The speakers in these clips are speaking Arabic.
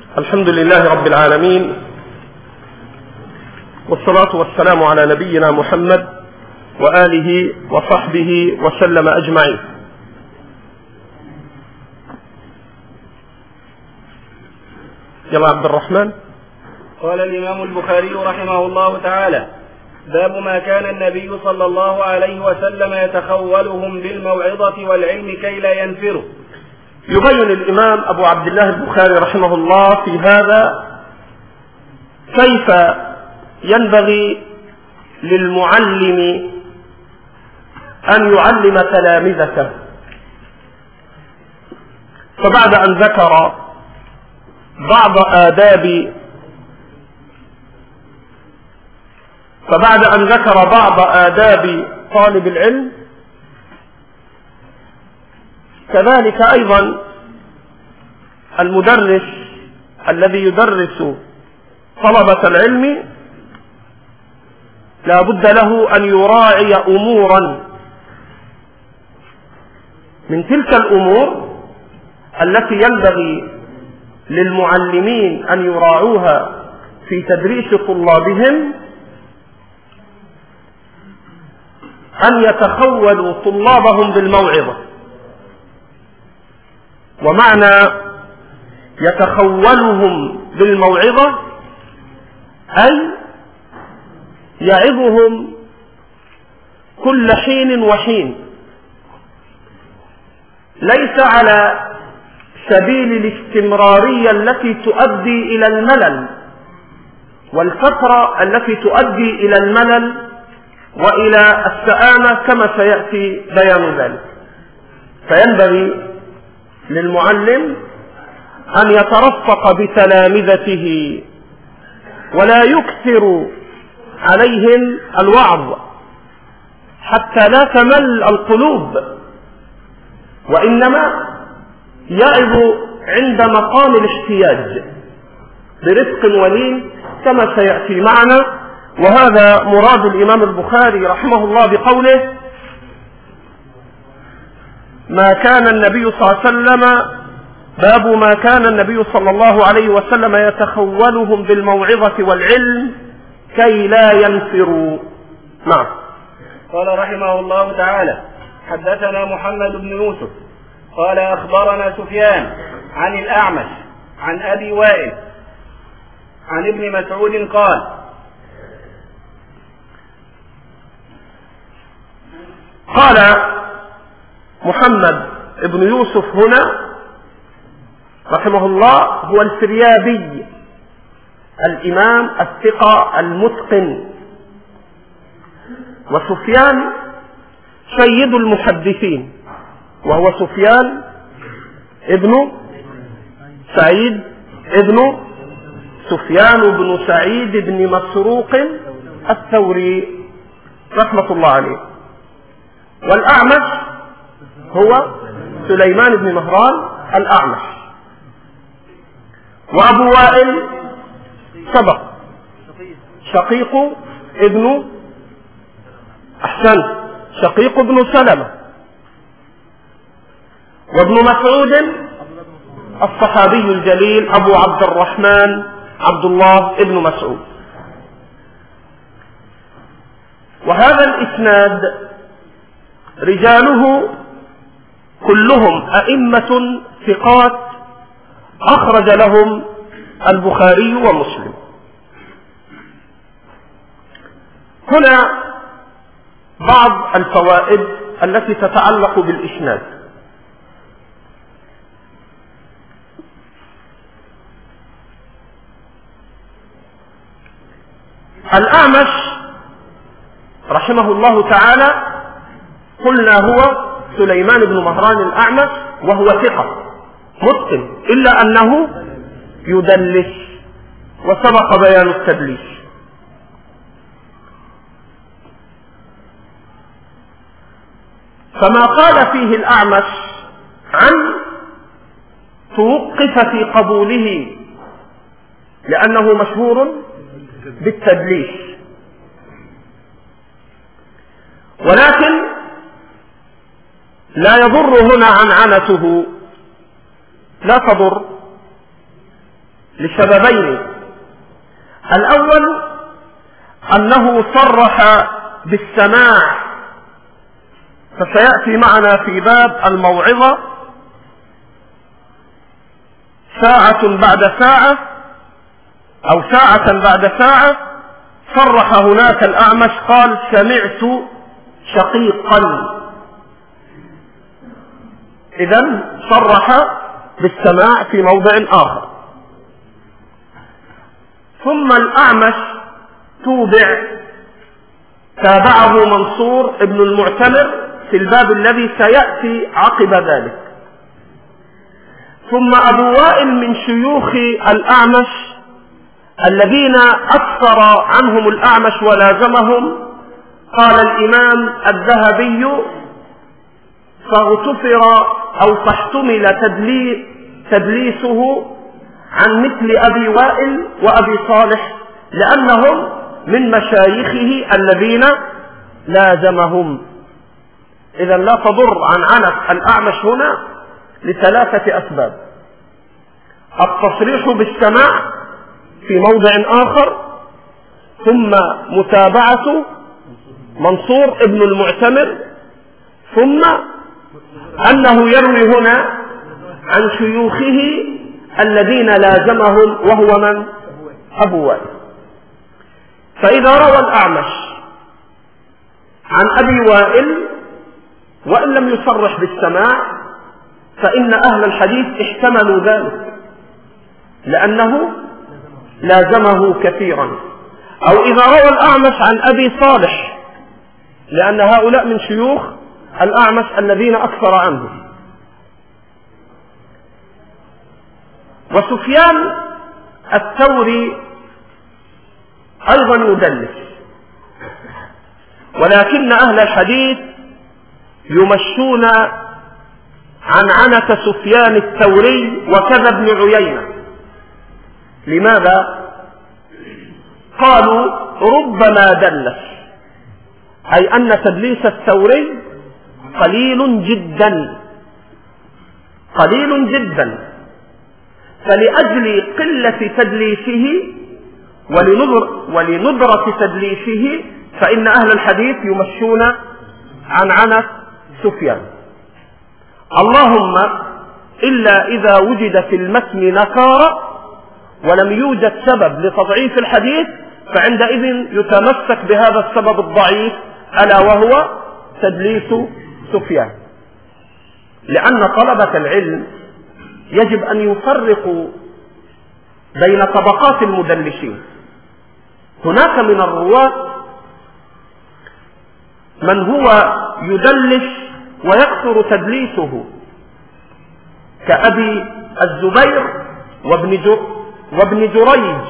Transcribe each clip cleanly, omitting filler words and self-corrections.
الحمد لله رب العالمين، والصلاة والسلام على نبينا محمد وآله وصحبه وسلم أجمعين. يلا عبد الرحمن. قال الإمام البخاري رحمه الله تعالى: باب ما كان النبي صلى الله عليه وسلم يتخولهم بالموعظة والعلم كي لا ينفروا. يبين الإمام أبو عبد الله البخاري رحمه الله في هذا كيف ينبغي للمعلم أن يعلم تلامذته. فبعد أن ذكر بعض آداب طالب العلم، كذلك أيضا المدرس الذي يدرس طلبة العلم لا بد له أن يراعي أمورا من تلك الأمور التي ينبغي للمعلمين أن يراعوها في تدريس طلابهم، أن يتخولوا طلابهم بالموعظة. ومعنى يتخولهم بالموعظة أي يعظهم كل حين وحين، ليس على سبيل الاستمرارية التي تؤدي إلى الملل والفترة التي تؤدي إلى الملل وإلى السآمة كما سيأتي بيان ذلك. فينبغي للمعلم أن يترفق بتلامذته ولا يكثر عليهم الوعظ حتى لا تمل القلوب، وإنما يعظ عند مقام الاحتياج برفق ولين كما سيأتي معنا. وهذا مراد الإمام البخاري رحمه الله بقوله: ما كان النبي صلى الله عليه وسلم، باب ما كان النبي صلى الله عليه وسلم يتخولهم بالموعظة والعلم كي لا ينفروا. نعم. قال رحمه الله تعالى: حدثنا محمد بن يوسف قال أخبرنا سفيان عن الأعمش عن أبي وائل عن ابن مسعود قال محمد بن يوسف هنا رحمه الله هو الفريابي الإمام الثقة المتقن، وسفيان سيد المحدثين، وهو سفيان ابن سعيد ابن سفيان بن سعيد بن مسروق الثوري رحمة الله عليه. والأعمش هو سليمان بن مهران الأعمش. وأبو وائل سبق شقيق ابن شقيق ابن سلمة. وابن مسعود الصحابي الجليل أبو عبد الرحمن عبد الله ابن مسعود. وهذا الإسناد رجاله كلهم أئمة ثقات أخرج لهم البخاري ومسلم. هنا بعض الفوائد التي تتعلق بالإسناد. الأعمش رحمه الله تعالى قلنا هو سليمان بن مهران الأعمش، وهو ثقة متقن، إلا أنه يدلس، وسبق بيان التدليس. فما قال فيه الأعمش عن توقف في قبوله لأنه مشهور بالتدليس، ولكن لا يضر هنا عنعنته، لا تضر، لسببين. الأول أنه صرح بالسماع، فسيأتي معنا في باب الموعظة ساعة بعد ساعة أو ساعة بعد ساعة صرح هناك الأعمش قال سمعت شقيقا، إذن صرح بالسماع في موضع آخر. ثم الأعمش تابعه منصور ابن المعتمر في الباب الذي سيأتي عقب ذلك. ثم أبو وائل من شيوخ الأعمش الذين أكثر عنهم الأعمش ولازمهم، قال الإمام الذهبي فاغتفر أو فاحتمل تدليسه عن مثل أبي وائل وأبي صالح لأنهم من مشايخه الذين لازمهم. إذا لا تضر عن عنف الأعمش هنا لثلاثة أسباب: التصريح بالسماع في موضع آخر، ثم متابعة منصور ابن المعتمر، ثم أنه يروي هنا عن شيوخه الذين لازمهم وهو من؟ أبو وائل. فإذا روى الأعمش عن أبي وائل وإن لم يصرح بالسماع فإن أهل الحديث احتملوا ذلك لأنه لازمه كثيرا. أو إذا روى الأعمش عن أبي صالح لأن هؤلاء من شيوخ الأعمش الذين أكثر عنه. وسفيان الثوري أيضا يدلس، ولكن أهل الحديث يمشون عن عنة سفيان الثوري وكذا ابن عيينة. لماذا؟ قالوا ربما دلس، أي أن تدليس الثوري قليل جدا، فلأجل قلة تدليسه ولندرة تدليسه فإن أهل الحديث يمشون عن عنة سفيان. اللهم إلا إذا وجد في المتن نكارة ولم يوجد سبب لتضعيف الحديث فعندئذ يتمسك بهذا السبب الضعيف ألا وهو تدليس سفيان. لأن طلبة العلم يجب أن يفرقوا بين طبقات المدلسين. هناك من الرواة من هو يدلس ويكثر تدليسه كأبي الزبير وابن جريج،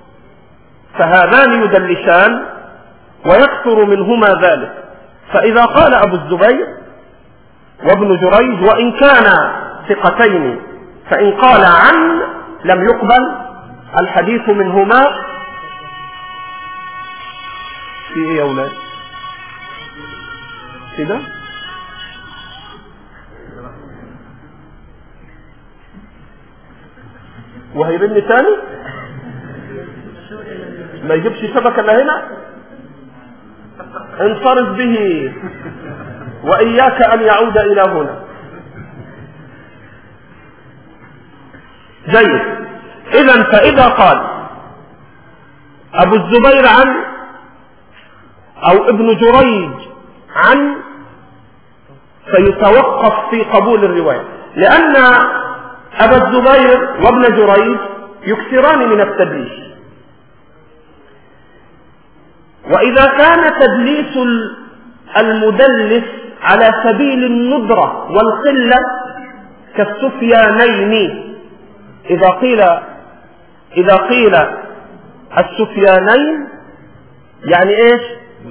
فهذان يدلسان ويكثر منهما ذلك. فإذا قال أبو الزبير وابن جريج وإن كان ثقتين فإن قال عن لم يقبل الحديث منهما. في ايه يا اولاد كده؟ وهيرن تاني ما يجيبش شبكة الا هنا. انصرف به وإياك أن يعود إلى هنا. جيد. إذن فإذا قال أبو الزبير عن أو ابن جريج عن فيتوقف في قبول الرواية، لأن أبا الزبير وابن جريج يكثران من التدليس. وإذا كان تدليس المدلس على سبيل الندرة والقلة كالسفيانين، إذا قيل السفيانين يعني إيش؟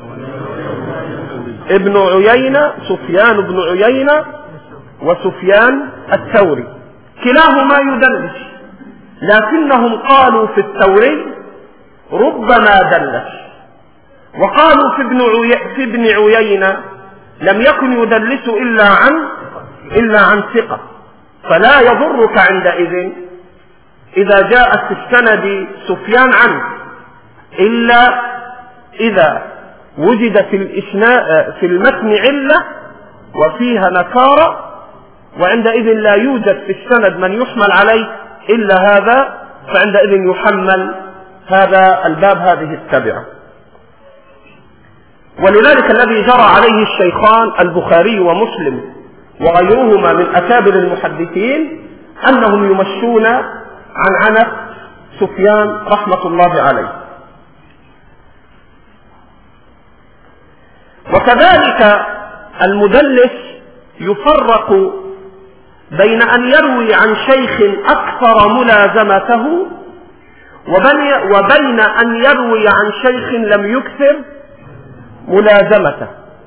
ابن عيينة، سفيان بن عيينة وسفيان الثوري كلاهما يدلس، لكنهم قالوا في الثوري ربما دلس، وقالوا في ابن عيينة لم يكن يدلس إلا عن ثقة. فلا يضرك عندئذ إذا جاءت في السند سفيان عنه، إلا إذا وجد في المتن علة وفيها نكارة، وعندئذ لا يوجد في السند من يحمل عليه إلا هذا، فعندئذ يحمل هذا الباب هذه التبعة. ولذلك الذي جرى عليه الشيخان البخاري ومسلم وغيرهما من أكابر المحدثين أنهم يمشون عنعنة سفيان رحمة الله عليه. وكذلك المدلس يفرق بين أن يروي عن شيخ أكثر ملازمته وبين أن يروي عن شيخ لم يكثر ملازمته.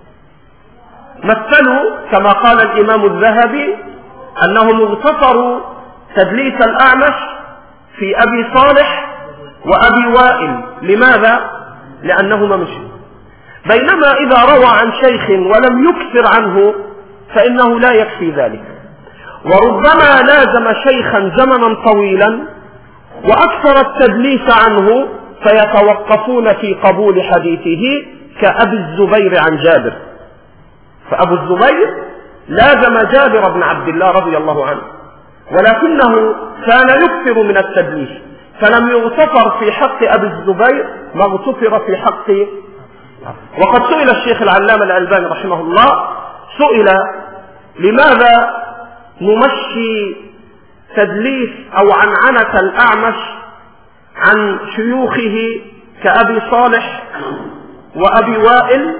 مثلوا كما قال الإمام الذهبي أنهم اغتفروا تدليس الأعمش في أبي صالح وأبي وائل. لماذا؟ لأنهما مشوا. بينما إذا روى عن شيخ ولم يكثر عنه فإنه لا يكفي ذلك، وربما لازم شيخا زمنا طويلا وأكثر التدليس عنه فيتوقفون في قبول حديثه كأبي الزبير عن جابر. فأبو الزبير لازم جابر بن عبد الله رضي الله عنه، ولكنه كان يكثر من التدليس، فلم يغتفر في حق أبي الزبير ما اغتفر في حق. وقد سئل الشيخ العلامة الألباني رحمه الله، سئل لماذا نمشي تدليس أو عنعنة الأعمش عن شيوخه كأبي صالح وأبي وائل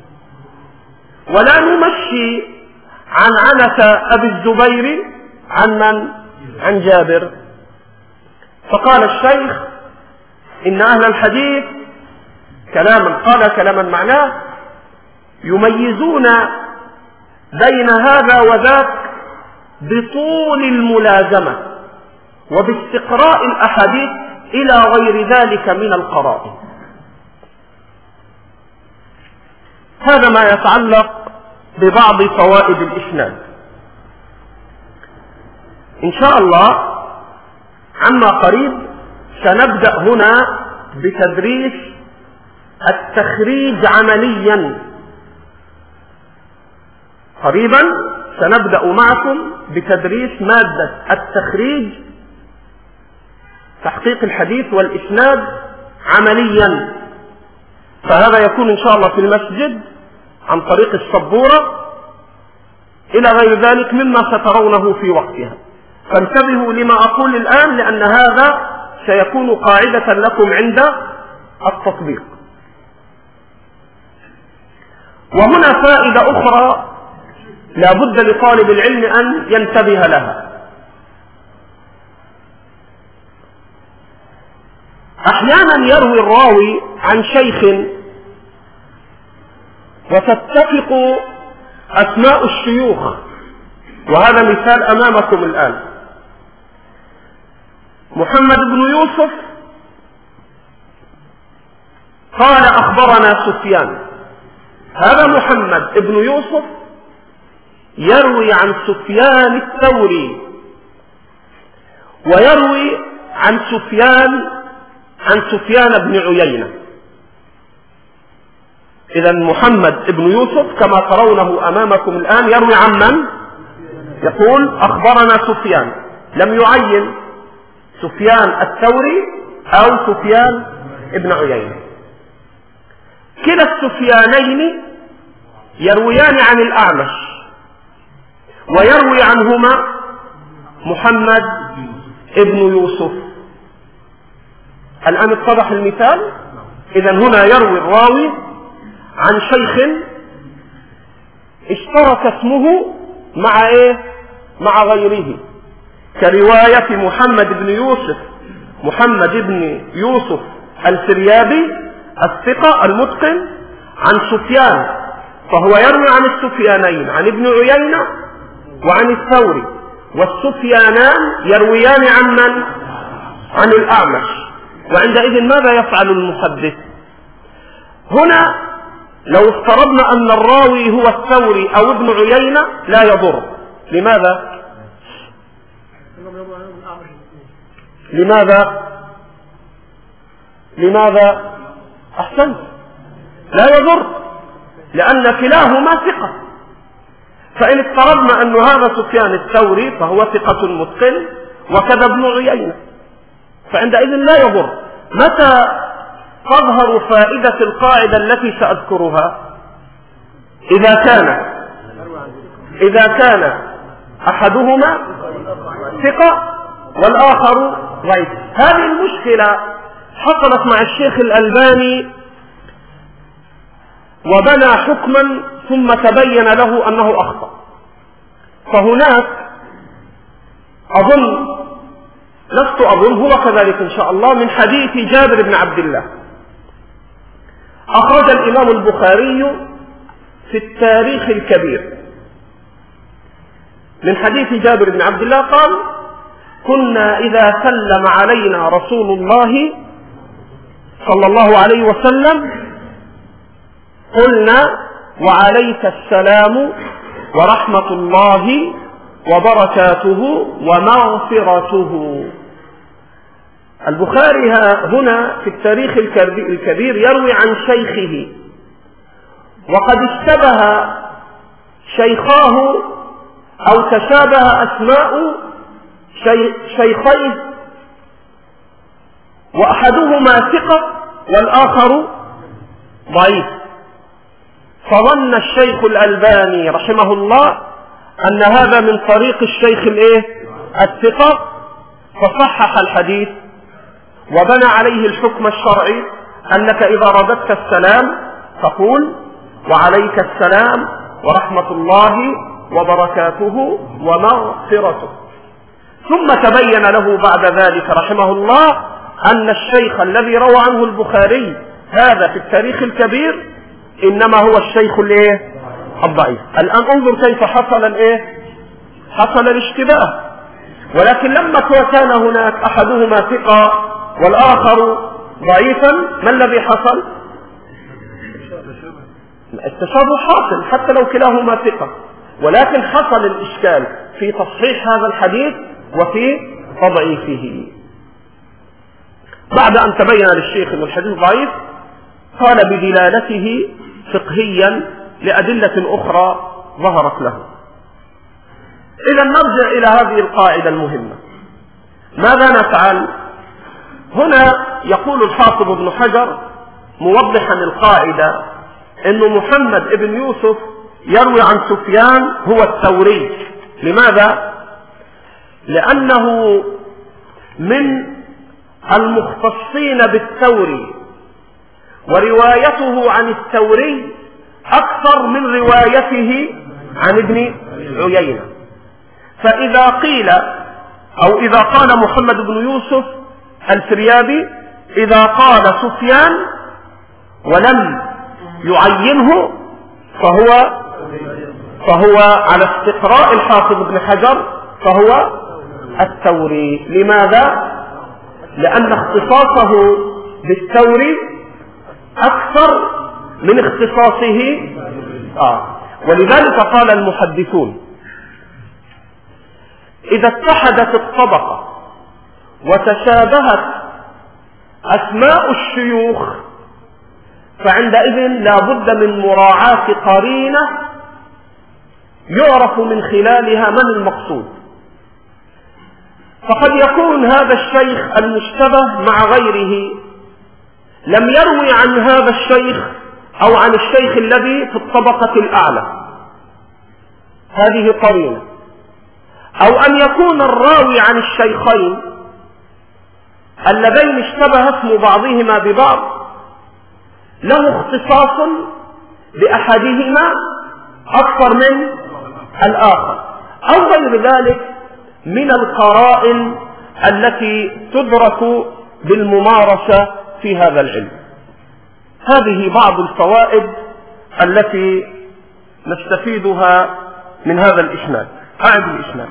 ولا نمشي عنعنة أبي الزبير عن من؟ عن جابر. فقال الشيخ إن أهل الحديث قال كلاما معناه يميزون بين هذا وذاك بطول الملازمة وباستقراء الأحاديث إلى غير ذلك من القرائن. هذا ما يتعلق ببعض فوائد الإسناد. إن شاء الله عما قريب سنبدأ هنا بتدريس التخريج عمليا. قريبا سنبدأ معكم بتدريس مادة التخريج، تحقيق الحديث والإسناد عمليا. فهذا يكون إن شاء الله في المسجد عن طريق السبورة إلى غير ذلك مما سترونه في وقتها. فانتبهوا لما أقول الآن، لأن هذا سيكون قاعدة لكم عند التطبيق. وهنا فائدة أخرى لا بد لطالب العلم أن ينتبه لها. أحيانا يروي الراوي عن شيخ وتتفق أسماء الشيوخ، وهذا مثال أمامكم الآن. محمد بن يوسف قال أخبرنا سفيان. هذا محمد بن يوسف يروي عن سفيان الثوري ويروي عن سفيان بن عيينة. إذا محمد بن يوسف كما ترونه أمامكم الآن يروي عن من؟ يقول أخبرنا سفيان، لم يعين سفيان الثوري أو سفيان بن عيينة. كلا السفيانين يرويان عن الأعمش ويروي عنهما محمد بن يوسف. الآن اتضح المثال. إذا هنا يروي الراوي عن شيخ اشترك اسمه مع ايه؟ مع غيره، كرواية محمد بن يوسف الفريابي الثقة المتقن عن سفيان، فهو يروي عن السفيانين عن ابن عيينة وعن الثوري، والسفيانان يرويان عن من؟ عن الأعمش. وعندئذ ماذا يفعل المحدث؟ هنا لو افترضنا أن الراوي هو الثوري أو ابن عيينة لا يضر. لماذا؟ لماذا؟ أحسنت، لا يضر، لأن كلاهما ثقة. فإن افترضنا أن هذا سفيان الثوري فهو ثقة متقن وكذا ابن عيينة، فعندئذ لا يضر. متى تظهر فائدة القاعدة التي سأذكرها؟ إذا كان أحدهما ثقة والآخر ضعيف. هذه المشكلة حصلت مع الشيخ الألباني وبنى حكما ثم تبين له أنه أخطأ. فهناك لست أظن هو كذلك إن شاء الله، من حديث جابر بن عبد الله أخرج الإمام البخاري في التاريخ الكبير من حديث جابر بن عبد الله قال: كنا إذا سلم علينا رسول الله صلى الله عليه وسلم قلنا: وعليك السلام ورحمة الله وبركاته ومغفرته. البخاري هنا في التاريخ الكبير يروي عن شيخه، وقد اشتبه شيخاه أو تشابه أسماء شيخيه، وأحدهما ثقة والآخر ضعيف. فظن الشيخ الألباني رحمه الله أن هذا من طريق الشيخ الثقة، فصحح الحديث وبنى عليه الحكم الشرعي أنك إذا رددت السلام تقول: وعليك السلام ورحمة الله وبركاته ومغفرته. ثم تبين له بعد ذلك رحمه الله أن الشيخ الذي روى عنه البخاري هذا في التاريخ الكبير إنما هو الشيخ الضعيف. الآن انظر كيف حصل الاشتباه. ولكن لما كان هناك أحدهما ثقة والآخر ضعيفا، ما الذي حصل؟ التشابه حاصل حتى لو كلاهما ثقة، ولكن حصل الإشكال في تصحيح هذا الحديث وفي تضعيفه. بعد أن تبين للشيخ أن الحديث ضعيف قال بدلالته فقهيا لأدلة أخرى ظهرت له. إذا نرجع إلى هذه القاعدة المهمة. ماذا نفعل؟ هنا يقول الحافظ ابن حجر موضحا القاعدة أن محمد ابن يوسف يروي عن سفيان هو الثوري. لماذا؟ لأنه من المختصين بالثوري، وروايته عن الثوري أكثر من روايته عن ابن عيينة. فإذا قيل أو إذا قال محمد بن يوسف الفريابي إذا قال سفيان ولم يعينه فهو على استقراء الحافظ ابن حجر فهو الثوري. لماذا؟ لأن اختصاصه بالثوري أكثر من اختصاصه ولذلك قال المحدثون: إذا اتحدت الطبقة وتشابهت أسماء الشيوخ فعندئذ لا بد من مراعاة قرينة يعرف من خلالها من المقصود. فقد يكون هذا الشيخ المشتبه مع غيره لم يروي عن هذا الشيخ أو عن الشيخ الذي في الطبقة الأعلى، هذه قرينة. أو أن يكون الراوي عن الشيخين اللذين اشتبه اسم بعضهما ببعض له اختصاص بأحدهما أكثر من الآخر، أو غير ذلك من القرائن التي تدرك بالممارسة في هذا العلم. هذه بعض الفوائد التي نستفيدها من هذا الإسناد. أعد الإسناد.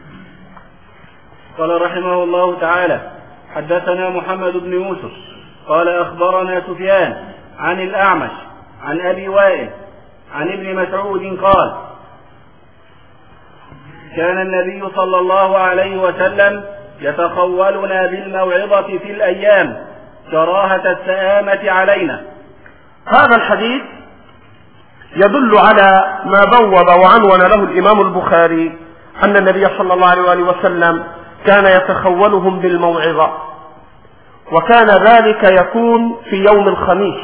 قال رحمه الله تعالى: حدثنا محمد بن يوسف قال أخبرنا سفيان عن الأعمش عن أبي وائل عن ابن مسعود قال: كان النبي صلى الله عليه وسلم يتخولنا بالموعظة في الأيام كراهة السآمة علينا. هذا الحديث يدل على ما بوب وعنون له الإمام البخاري أن النبي صلى الله عليه وآله وسلم كان يتخولهم بالموعظة، وكان ذلك يكون في يوم الخميس.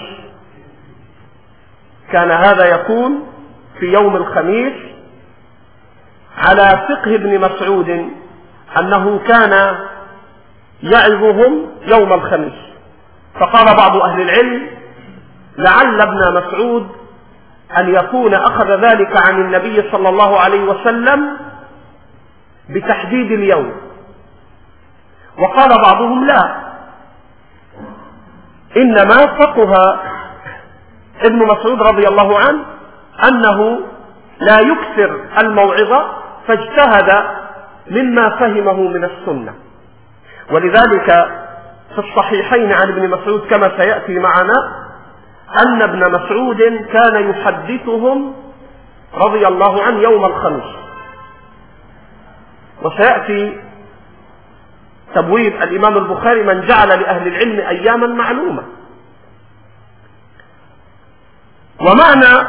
كان هذا يكون في يوم الخميس على فقه ابن مسعود أنه كان يعظهم يوم الخميس. فقال بعض أهل العلم لعل ابن مسعود أن يكون أخذ ذلك عن النبي صلى الله عليه وسلم بتحديد اليوم. وقال بعضهم لا، إنما فقه ابن مسعود رضي الله عنه أنه لا يكثر الموعظة، فاجتهد مما فهمه من السنة. ولذلك في الصحيحين عن ابن مسعود كما سيأتي معنا أن ابن مسعود كان يحدثهم رضي الله عنه يوم الخميس. وسيأتي تبويب الإمام البخاري من جعل لأهل العلم أياما معلومة. ومعنى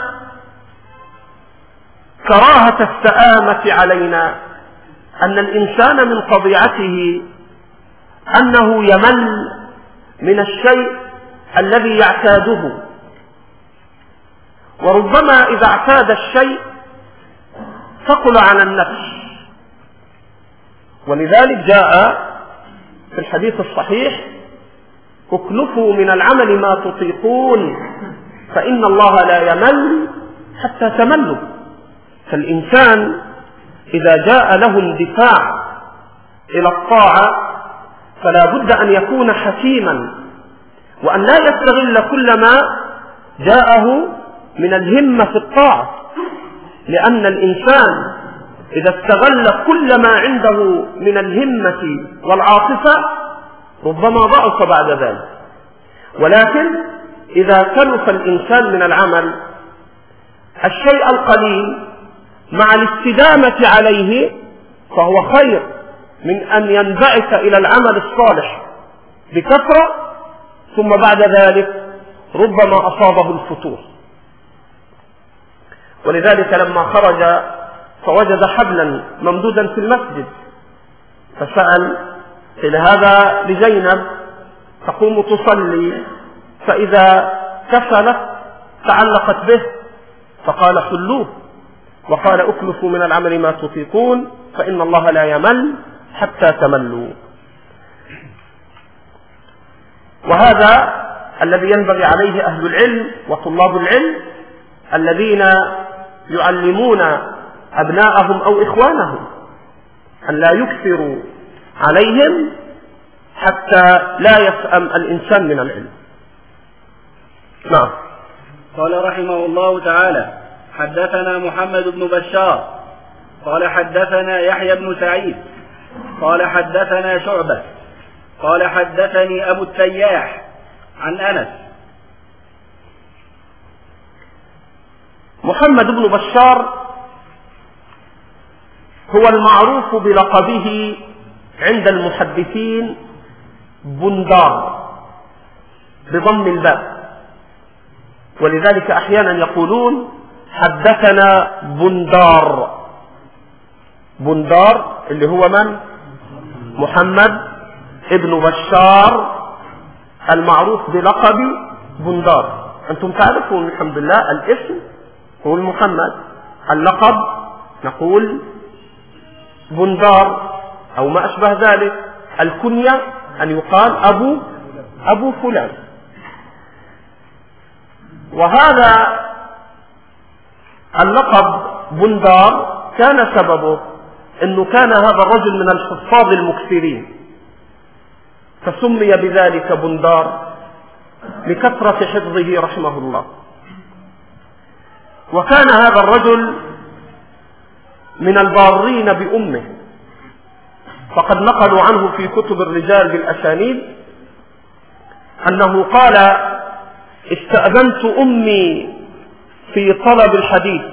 كراهة السآمة علينا أن الإنسان من طبيعته أنه يمل من الشيء الذي يعتاده، وربما إذا اعتاد الشيء ثقل على النفس. ولذلك جاء في الحديث الصحيح اكلفوا من العمل ما تطيقون فإن الله لا يمل حتى تملوا. فالإنسان إذا جاء له اندفاع إلى الطاعة فلا بد أن يكون حكيما، وأن لا يستغل كل ما جاءه من الهمة في الطاعة، لأن الإنسان إذا استغل كل ما عنده من الهمة والعاطفة ربما ضعف بعد ذلك. ولكن إذا كلف الإنسان من العمل الشيء القليل مع الاستدامة عليه فهو خير من أن ينبعث إلى العمل الصالح بكثرة ثم بعد ذلك ربما أصابه الفتور. ولذلك لما خرج فوجد حبلا ممدودا في المسجد فسأل إلى هذا لزينب تقوم تصلي، فإذا كسلت تعلقت به فقال حلوه، وقال اكلفوا من العمل ما تطيقون فإن الله لا يمل حتى تملوا. وهذا الذي ينبغي عليه أهل العلم وطلاب العلم الذين يعلمون أبناءهم أو إخوانهم، أن لا يكثروا عليهم حتى لا يسأم الإنسان من العلم. نعم. قال رحمه الله تعالى حدثنا محمد بن بشار قال حدثنا يحيى بن سعيد قال حدثنا شعبة قال حدثني أبو التياح عن أنس. محمد بن بشار هو المعروف بلقبه عند المحدثين بندار بضم الباء، ولذلك أحيانا يقولون حدثنا بندار. بندار اللي هو من؟ محمد ابن بشار المعروف بلقب بندار. أنتم تعرفون الحمد لله الاسم هو محمد، اللقب نقول بندار أو ما أشبه ذلك، الكنية أن يقال أبو فلان. وهذا اللقب بندار كان سببه أنه كان هذا الرجل من الحفاظ المكثرين فسمي بذلك بندار لكثرة حفظه رحمه الله. وكان هذا الرجل من البارين بأمه، فقد نقلوا عنه في كتب الرجال بالأسانيد أنه قال استأذنت أمي في طلب الحديث.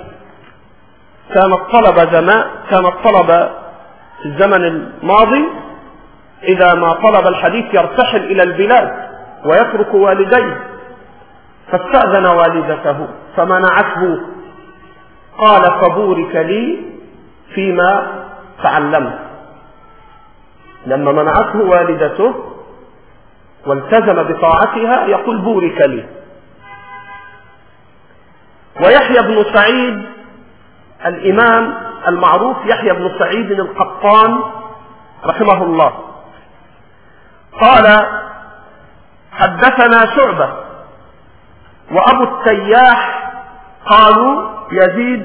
كانت طلبة في الزمن الماضي إذا ما طلب الحديث يرتحل إلى البلاد ويترك والديه، فاستأذن والدته فمنعته، قال فبورك لي فيما تعلمت. لما منعته والدته والتزم بطاعتها يقول بورك لي. ويحيى بن سعيد الإمام المعروف يحيى بن سعيد القطان رحمه الله قال حدثنا شعبة وأبو التياح قالوا يزيد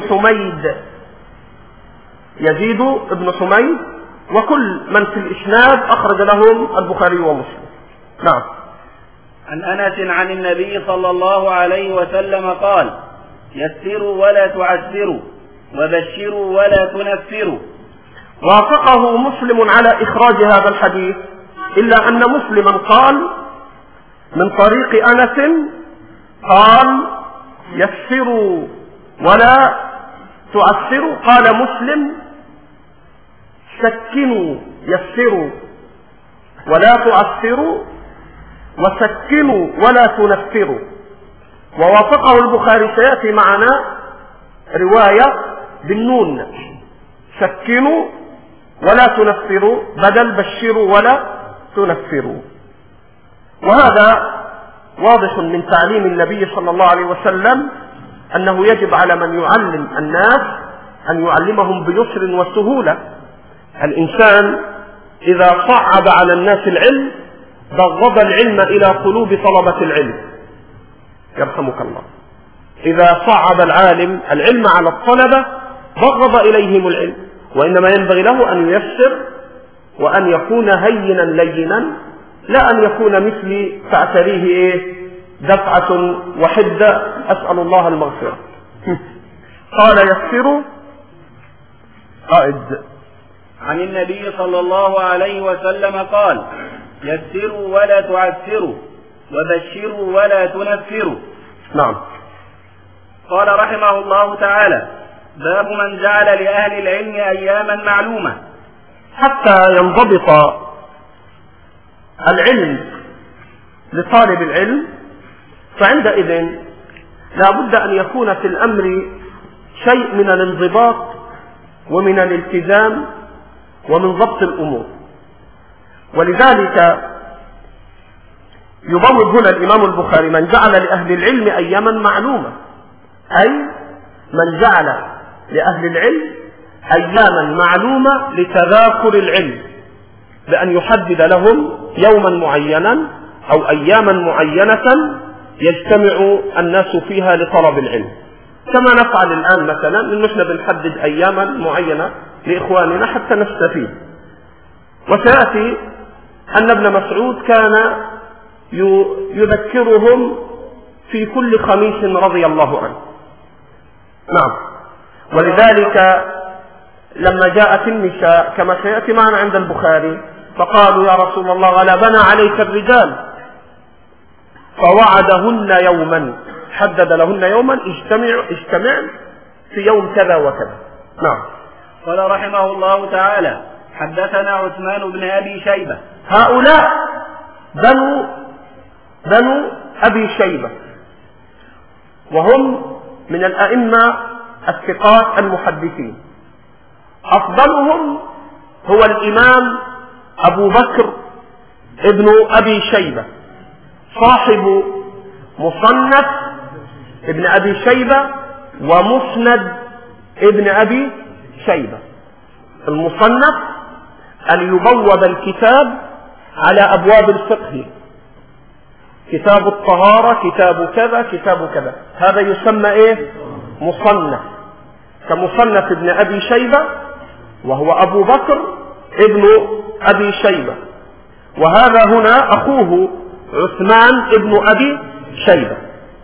بن حميد وكل من في الإسناد أخرج لهم البخاري ومسلم. نعم. عن أنس عن النبي صلى الله عليه وسلم قال يسروا ولا تعسروا وبشروا ولا تنفروا. وافقه مسلم على إخراج هذا الحديث، إلا أن مسلما قال من طريق أنس قال يسروا ولا تعسروا، قال مسلم سكنوا يسروا ولا تعسروا وسكنوا ولا تنفروا. ووافقه البخاري سيأتي معنا رواية بالنون سكنوا ولا تنفروا بدل بشروا ولا تنفروا. وهذا واضح من تعليم النبي صلى الله عليه وسلم أنه يجب على من يعلم الناس أن يعلمهم بيسر وسهولة. الإنسان إذا صعب على الناس العلم بغض العلم إلى قلوب طلبة العلم، يرحمك الله. إذا صعب العالم العلم على الطلبة بغض إليهم العلم، وإنما ينبغي له أن ييسر وأن يكون هينا لينا، لا أن يكون مثل تعتريه دفعة وحدة. أسأل الله المغفرة. قال يسروا قائد عن النبي صلى الله عليه وسلم قال يسروا ولا تعسروا وبشروا ولا تنفروا. نعم. قال رحمه الله تعالى باب من جعل لأهل العلم أياما معلومة. حتى ينضبط العلم لطالب العلم فعندئذ لا بد أن يكون في الأمر شيء من الانضباط ومن الالتزام ومن ضبط الأمور. ولذلك يبوب هنا الإمام البخاري من جعل لأهل العلم أياما معلومة، أي من جعل لأهل العلم أياما معلومة لتذاكر العلم، بأن يحدد لهم يوما معينا أو أياما معينة يجتمع الناس فيها لطلب العلم، كما نفعل الآن مثلا إن احنا بنحدد أياما معينة لإخواننا حتى نستفيد. وسيأتي أن ابن مسعود كان يذكرهم في كل خميس رضي الله عنه. نعم. ولذلك لما جاءت النساء كما سيأتي معنا عند البخاري فقالوا يا رسول الله غلبنا عليك الرجال، فوعدهن يوما، حدد لهن يوما اجتمع في يوم كذا وكذا. نعم. قال رحمه الله تعالى حدثنا عثمان بن أبي شيبة. هؤلاء بنو أبي شيبة، وهم من الأئمة الثقات المحدثين. أفضلهم هو الإمام أبو بكر ابن أبي شيبة صاحب مصنف ابن أبي شيبة ومسند ابن أبي شيبة. المصنف أن يبوب الكتاب على أبواب الفقه، كتاب الطهارة، كتاب كذا، كتاب كذا، هذا يسمى مصنف، كمصنف ابن أبي شيبة وهو أبو بكر ابن أبي شيبة. وهذا هنا أخوه عثمان ابن أبي شيبة،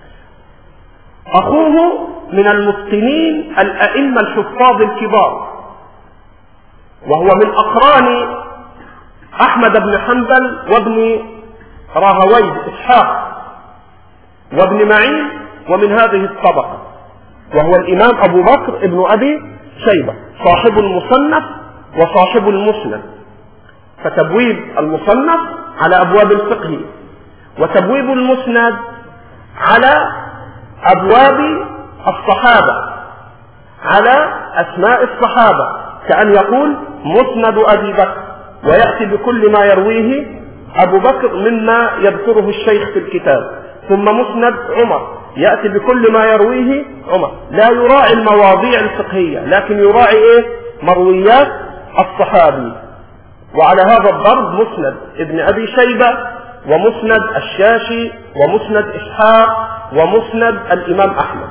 أخوه من المتقنين الأئمة الحفاظ الكبار، وهو من أقران أحمد بن حنبل وابن راهويه إسحاق وابن معين ومن هذه الطبقة، وهو الإمام أبو بكر ابن أبي شيبة صاحب المصنف وصاحب المسند. فتبويب المصنف على أبواب الفقه، وتبويب المسند على أبواب الصحابة، على أسماء الصحابة، كأن يقول مسند أبي بكر ويأتي بكل ما يرويه أبو بكر مما يذكره الشيخ في الكتاب، ثم مسند عمر يأتي بكل ما يرويه عمر. لا يراعي المواضيع الفقهية، لكن يراعي مرويات الصحابي. وعلى هذا الضرب مسند ابن أبي شيبة، ومسند الشاشي، ومسند إسحاق، ومسند الإمام أحمد.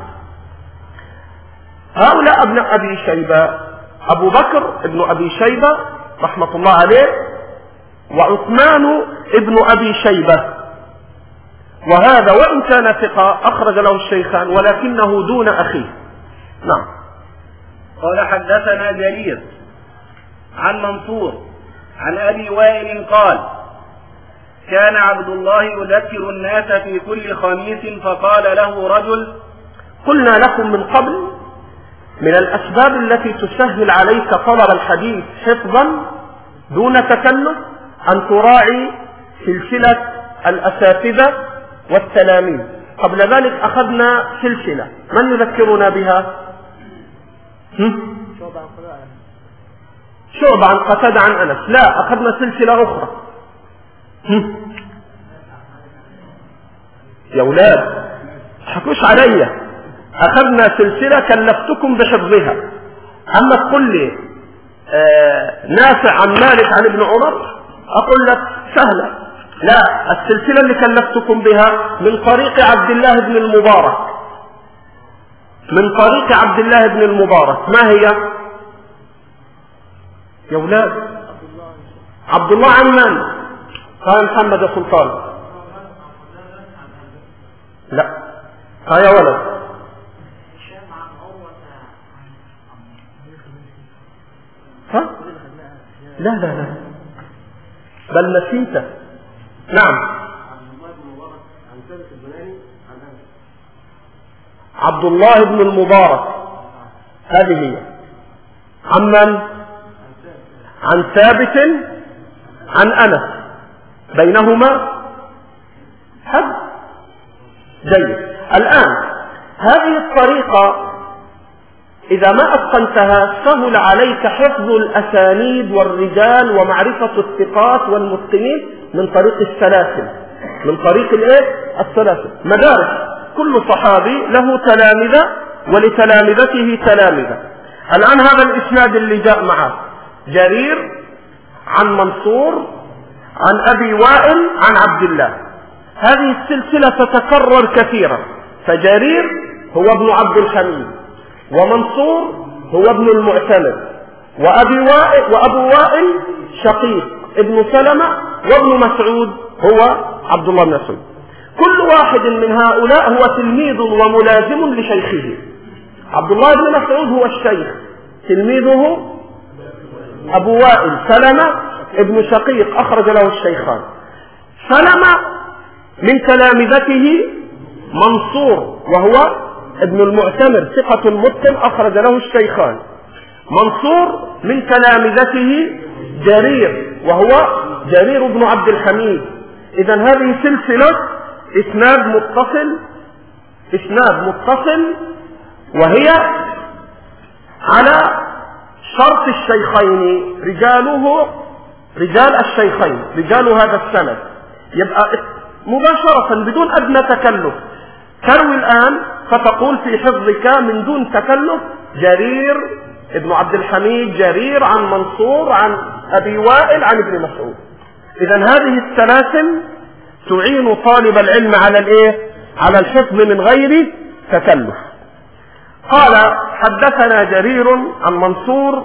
هؤلاء ابن أبي شيبة أبو بكر ابن أبي شيبة رحمة الله عليه، وعثمان ابن أبي شيبة، وهذا وإن كان ثقة أخرج له الشيخان ولكنه دون أخيه. نعم. قال حدثنا جرير عن منصور عن أبي وائل قال كان عبد الله يذكر الناس في كل خميس فقال له رجل: قلنا لكم من قبل من الأسباب التي تسهل عليك طلب الحديث حفظا دون تكلف أن تراعي سلسلة الأساتذة والتلاميذ. قبل ذلك أخذنا سلسلة، من يذكرنا بها؟ شعبة عن قتادة عن أنس. لا، أخذنا سلسلة أخرى. يا أولاد حكوش علي، أخذنا سلسلة كلفتكم بحفظها. أما تقول لي نافع عن مالك عن ابن عمر أقول لك سهلة. لا، السلسلة اللي كلفتكم بها من طريق عبد الله بن المبارك، من طريق عبد الله بن المبارك. ما هي يا أولاد؟ عبد الله عن من؟ قال محمد يا سلطان. لا، ها يا ولد. ها؟ لا لا لا، بل نسيته. نعم، عبد الله بن المبارك، هذه هي. عن من؟ عن ثابت عن أنس، بينهما حد. جيد. الآن هذه الطريقة إذا ما أتقنتها سهل عليك حفظ الأسانيد والرجال ومعرفة الثقات والمتقنين من طريق السلاسل، من طريق السلاسل. مدارس، كل صحابي له تلامذة ولتلامذته تلامذة. الآن هذا الإسناد اللي جاء معه جرير عن منصور عن أبي وائل عن عبد الله. هذه السلسلة تتكرر كثيرا، فجرير هو ابن عبد الحميد، ومنصور هو ابن المعتمر، وأبو وائل شقيق ابن سلمة، وابن مسعود هو عبد الله بن مسعود. كل واحد من هؤلاء هو تلميذ وملازم لشيخه. عبد الله بن مسعود هو الشيخ، تلميذه أبو وائل سلمة ابن شقيق أخرج له الشيخان. سلمة من تلامذته منصور وهو ابن المعتمر ثقة متقن أخرج له الشيخان. منصور من تلامذته جرير وهو جرير بن عبد الحميد. إذن هذه سلسلة إسناد متصل وهي على شرط الشيخين، رجاله رجال الشيخين، رجال هذا السند. يبقى مباشرة بدون أدنى تكلف تروي الآن فتقول في حفظك من دون تكلف جرير ابن عبد الحميد، جرير عن منصور عن أبي وائل عن ابن مسعود. إذن هذه السلاسل تعين طالب العلم على الحفظ من غير تكلف. قال حدثنا جرير عن منصور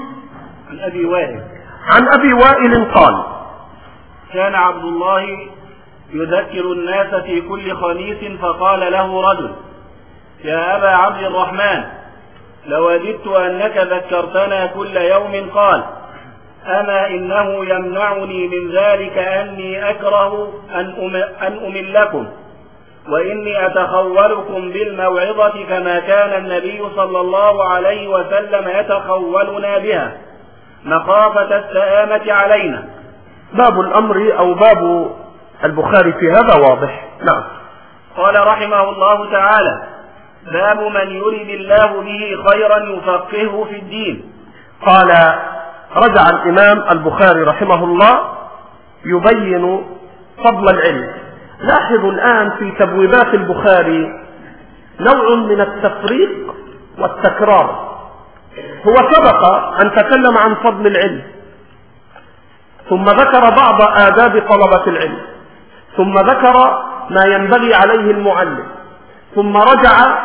عن أبي وائل قال كان عبد الله يذكر الناس في كل خميس فقال له رجل: يا أبا عبد الرحمن، لوددت أنك ذكرتنا كل يوم. قال: أما إنه يمنعني من ذلك أني أكره أن أملكم، وإني أتخولكم بالموعظة كما كان النبي صلى الله عليه وسلم يتخولنا بها مخافة السآمة علينا، باب الأمر أو باب البخاري في هذا واضح. نعم. قال رحمه الله تعالى: باب من يرد الله به خيرا يفقهه في الدين. قال رجع الإمام البخاري رحمه الله يبين فضل العلم. لاحظوا الآن في تبويبات البخاري نوع من التفريق والتكرار. هو سبق أن تكلم عن فضل العلم، ثم ذكر بعض آداب طلبة العلم، ثم ذكر ما ينبغي عليه المعلم، ثم رجع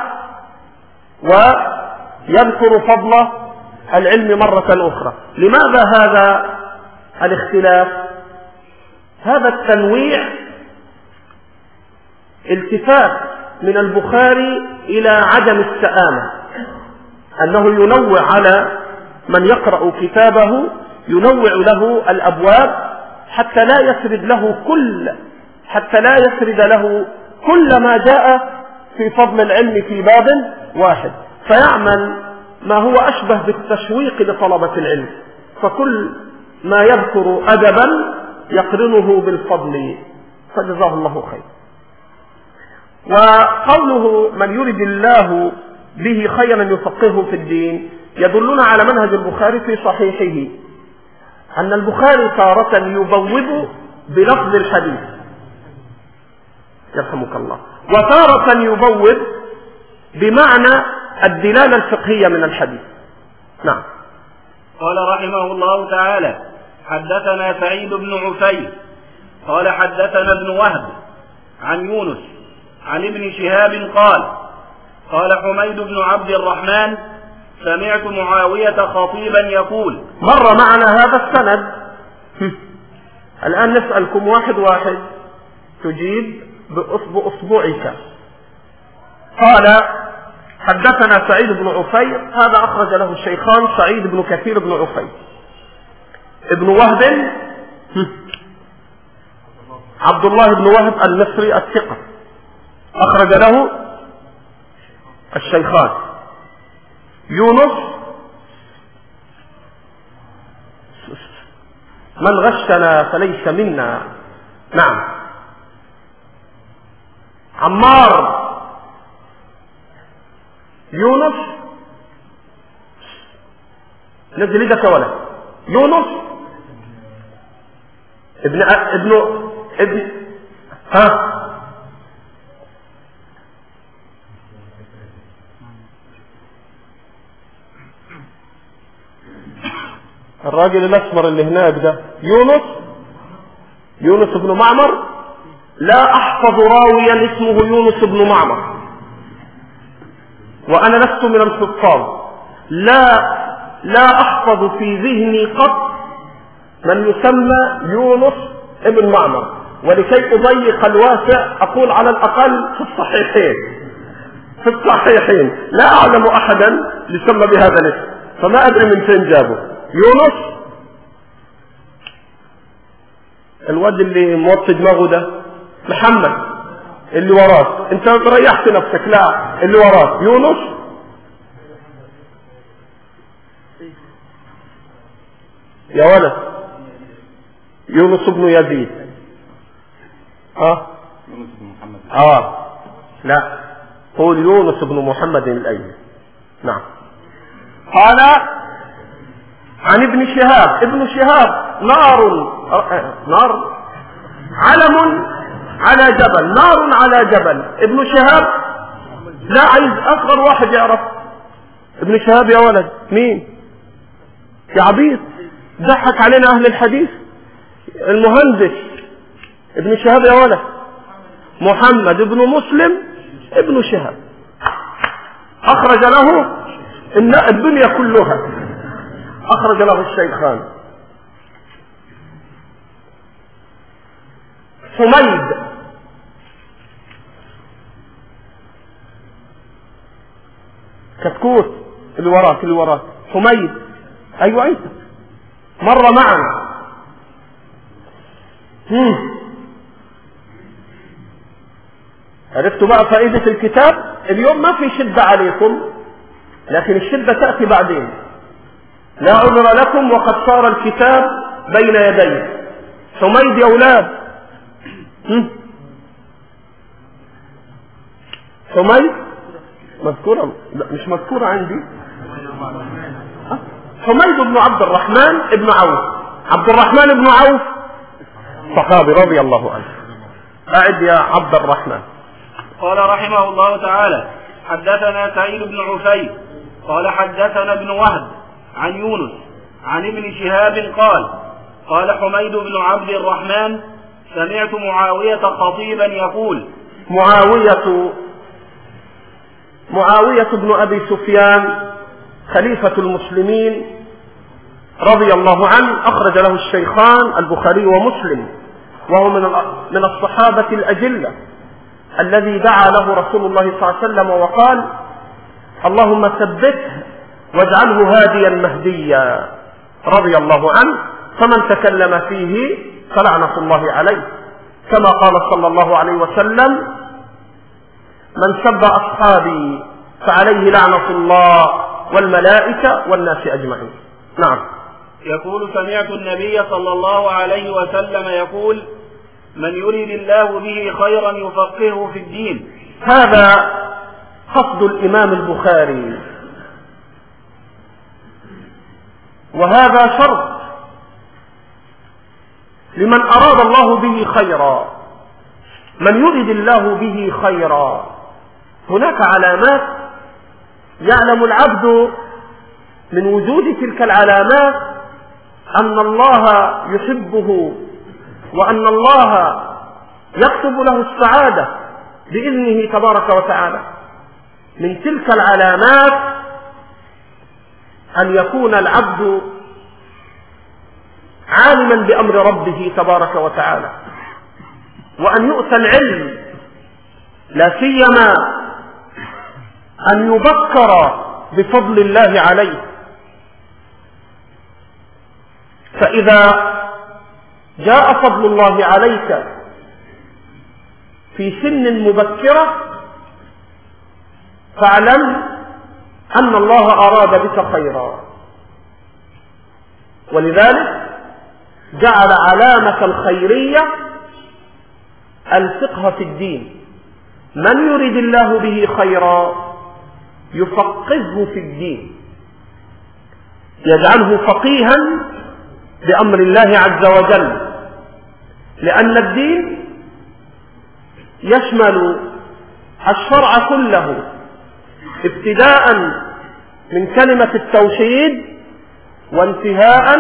ويذكر فضل العلم مرة أخرى. لماذا هذا الاختلاف؟ هذا التنويع التفات من البخاري إلى عدم السآمة، أنه ينوع على من يقرأ كتابه، ينوع له الأبواب حتى لا يسرد له كل ما جاء في فضل العلم في باب واحد، فيعمل ما هو أشبه بالتشويق لطلبة العلم، فكل ما يذكر أدبا يقرنه بالفضل، فجزاه الله خير. وقوله من يرد الله به خيرا يفقهه في الدين يدلنا على منهج البخاري في صحيحه، أن البخاري تارة يبوب بلفظ الحديث يرحمك الله، وتارة يبوب بمعنى الدلالة الفقهية من الحديث. نعم. قال رحمه الله تعالى: حدثنا سعيد بن عفيف قال حدثنا ابن وهب عن يونس عن ابن شهاب قال حميد بن عبد الرحمن: سمعت معاوية خطيبا يقول. مر معنا هذا السند، الآن نسألكم واحد واحد تجيب بأصبعك. قال حدثنا سعيد بن عفير، هذا أخرج له الشيخان، سعيد بن كثير بن عفير. ابن وهب عبد الله بن وهب المصري الثقة، أخرج له الشيخان. يونس من غشنا فليس منا. نعم. عمار يونس نزل يدك ولا يونس ابن ها الراجل الأسمر اللي هناك ده يونس بن معمر. لا أحفظ راويا اسمه يونس بن معمر، وأنا لست من الحفاظ، لا أحفظ في ذهني قط من يسمى يونس ابن معمر، ولكي أضيق الواسع أقول على الأقل في الصحيحين لا أعلم أحدا يسمى بهذا الاسم، فما أدري من فين جابه. يونس الواد اللي موطي دماغه ده، محمد اللي وراك، انت ريحت نفسك، لا اللي وراك يونس يا ولد، يونس بن يزيد. يونس بن محمد. لا، قول يونس بن محمد الأيلي. نعم. قال عن ابن شهاب نار علم على جبل، نار على جبل. ابن شهاب لا عايز أصغر واحد يعرف ابن شهاب يا ولد مين؟ يا عبيد، ضحك علينا أهل الحديث. المهندس ابن شهاب يا ولد، محمد بن مسلم ابن شهاب، أخرج له الدنيا كلها، أخرج له الشيخان. حميد كتكوت اللي وراك حميد، أيوة أنت مر معنا. عرفتوا بقى فائدة الكتاب؟ اليوم ما في شدة عليكم، لكن الشدة تأتي بعدين. لا عذر لكم وقد صار الكتاب بين يديه، حميد يا أولاد. حميد مذكورة؟ لا مش مذكورة عندي. حميد بن عبد الرحمن بن عوف. عبد الرحمن بن عوف صحابي رضي الله عنه. أعد يا عبد الرحمن. قال رحمه الله تعالى: حدثنا سعيد بن عفيف قال حدثنا ابن وهب عن يونس عن ابن شهاب قال حميد بن عبد الرحمن: سمعت معاوية خطيبا يقول. معاوية بن أبي سفيان خليفة المسلمين رضي الله عنه، أخرج له الشيخان البخاري ومسلم، وهو من الصحابة الأجلة الذي دعا له رسول الله صلى الله عليه وسلم وقال: اللهم ثبته واجعله هاديا مهديا، رضي الله عنه. فمن تكلم فيه فلعنة الله عليه، كما قال صلى الله عليه وسلم: من سب أصحابي فعليه لعنة الله والملائكة والناس أجمعين. نعم. يقول: سمعت النبي صلى الله عليه وسلم يقول: من يريد الله به خيرا يفقهه في الدين. هذا قصد الإمام البخاري، وهذا شرط لمن أراد الله به خيرا. من يريد الله به خيرا، هناك علامات يعلم العبد من وجود تلك العلامات أن الله يحبه، وأن الله يكتب له السعادة بإذنه تبارك وتعالى. من تلك العلامات أن يكون العبد عالما بأمر ربه تبارك وتعالى، وأن يؤتى العلم، لا سيما أن يذكر بفضل الله عليه. فإذا جاء فضل الله عليك في سن مبكرة فاعلم أن الله أراد بك خيرا، ولذلك جعل علامة الخيرية الفقه في الدين. من يريد الله به خيرا يفقهه في الدين، يجعله فقيها بأمر الله عز وجل، لأن الدين يشمل الشرع كله، ابتداء من كلمة التوحيد وانتهاء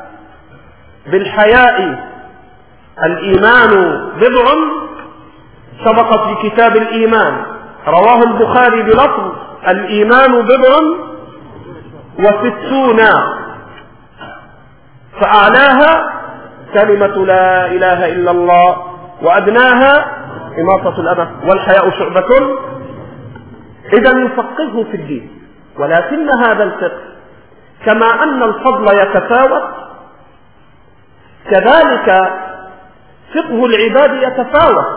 بالحياء. الإيمان بضع سبقت في كتاب الإيمان، رواه البخاري بلفظ: الإيمان بضع وستون، فأعلاها كلمة لا إله إلا الله، وأدناها إماطة الأذى، والحياء شعبة. إذا يفقهه في الدين. ولكن هذا الفقه كما أن الفضل يتفاوت، كذلك فقه العباد يتفاوت.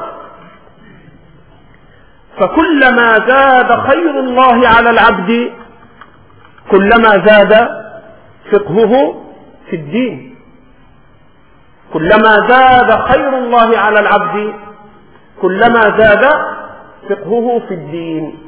فكلما زاد خير الله على العبد كلما زاد فقهه في الدين. كلما زاد خير الله على العبد كلما زاد فقهه في الدين.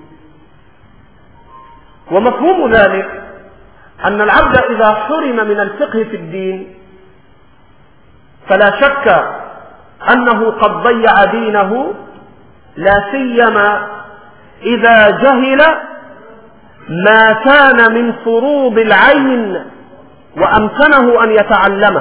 ومفهوم ذلك أن العبد إذا حرم من الفقه في الدين فلا شك أنه قد ضيع دينه، لا سيما إذا جهل ما كان من فروض العين وأمكنه أن يتعلمه.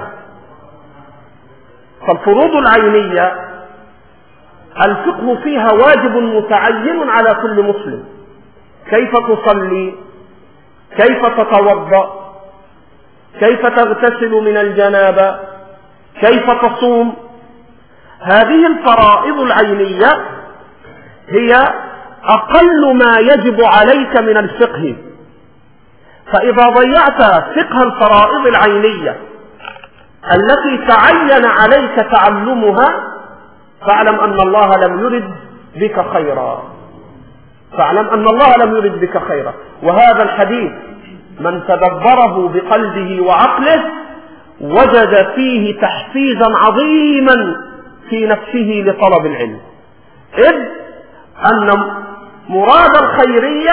فالفروض العينية الفقه فيها واجب متعين على كل مسلم: كيف تصلي، كيف تتوضأ، كيف تغتسل من الجنابة، كيف تصوم. هذه الفرائض العينية هي أقل ما يجب عليك من الفقه. فإذا ضيعت فقه الفرائض العينية التي تعين عليك تعلمها فاعلم أن الله لم يرد بك خيرا، فاعلم أن الله لم يرد بك خيرا. وهذا الحديث من تدبره بقلبه وعقله وجد فيه تحفيزا عظيما في نفسه لطلب العلم، إذ أن مراد الخيرية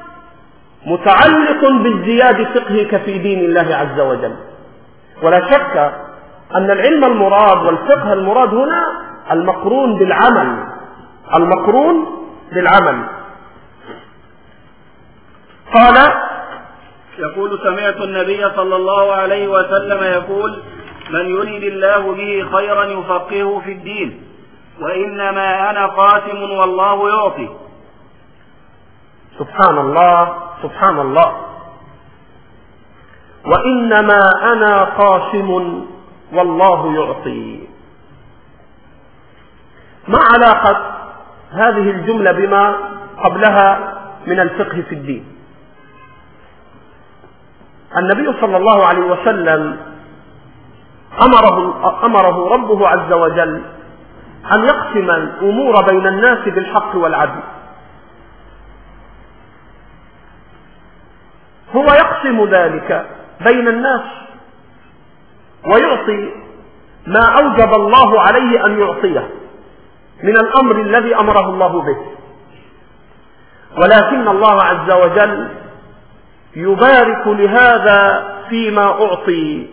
متعلق بالزياد فقهك في دين الله عز وجل. ولا شك أن العلم المراد والفقه المراد هنا المقرون بالعمل، المقرون بالعمل. قال يقول: سمعت النبي صلى الله عليه وسلم يقول: من يريد الله به خيرا يفقهه في الدين، وإنما أنا قاسم والله يعطي. سبحان الله، سبحان الله. وإنما أنا قاسم والله يعطي. ما علاقة هذه الجملة بما قبلها من الفقه في الدين؟ النبي صلى الله عليه وسلم أمره ربه عز وجل أن يقسم الأمور بين الناس بالحق والعدل. هو يقسم ذلك بين الناس ويعطي ما أوجب الله عليه أن يعطيه من الأمر الذي أمره الله به، ولكن الله عز وجل يبارك لهذا فيما أعطي،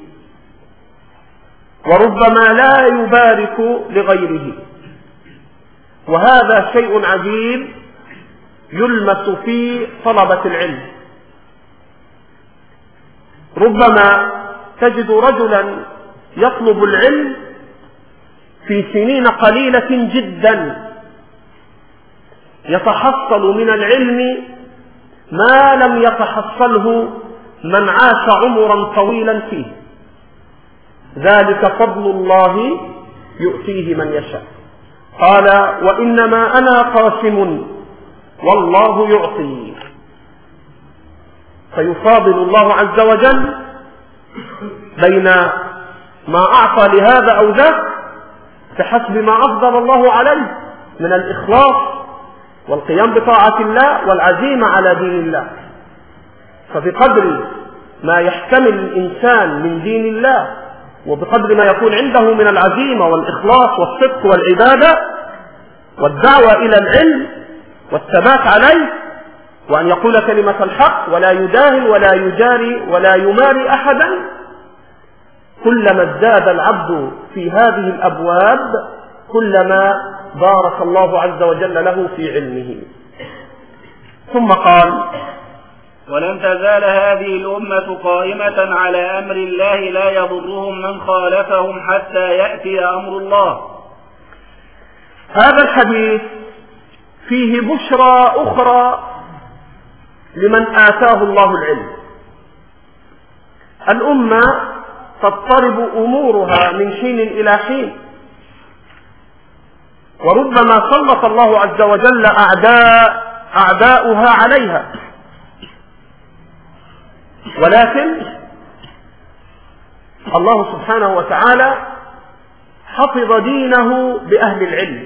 وربما لا يبارك لغيره. وهذا شيء عجيب يلمس في طلبة العلم. ربما تجد رجلا يطلب العلم في سنين قليلة جدا يتحصل من العلم ما لم يتحصله من عاش عمرا طويلا فيه. ذلك فضل الله يؤتيه من يشاء. قال: وإنما أنا قاسم والله يعطي. فيفاضل الله عز وجل بين ما أعطى لهذا أو ذاك بحسب ما أفضل الله عليه من الإخلاص والقيام بطاعة الله والعزيمة على دين الله. فبقدر ما يحتمل الإنسان من دين الله وبقدر ما يكون عنده من العزيمة والإخلاص والصدق والعبادة والدعوة إلى العلم والثبات عليه وأن يقول كلمة الحق ولا يداهن ولا يجاري ولا يماري أحدا، كلما ازداد العبد في هذه الأبواب كلما بارك الله عز وجل له في علمه. ثم قال: ولن تزال هذه الأمة قائمة على أمر الله لا يضرهم من خالفهم حتى يأتي أمر الله. هذا الحديث فيه بشرى أخرى لمن آتاه الله العلم. الأمة تضطرب أمورها من حين إلى حين، وربما سلط الله عز وجل أعداؤها عليها، ولكن الله سبحانه وتعالى حفظ دينه بأهل العلم،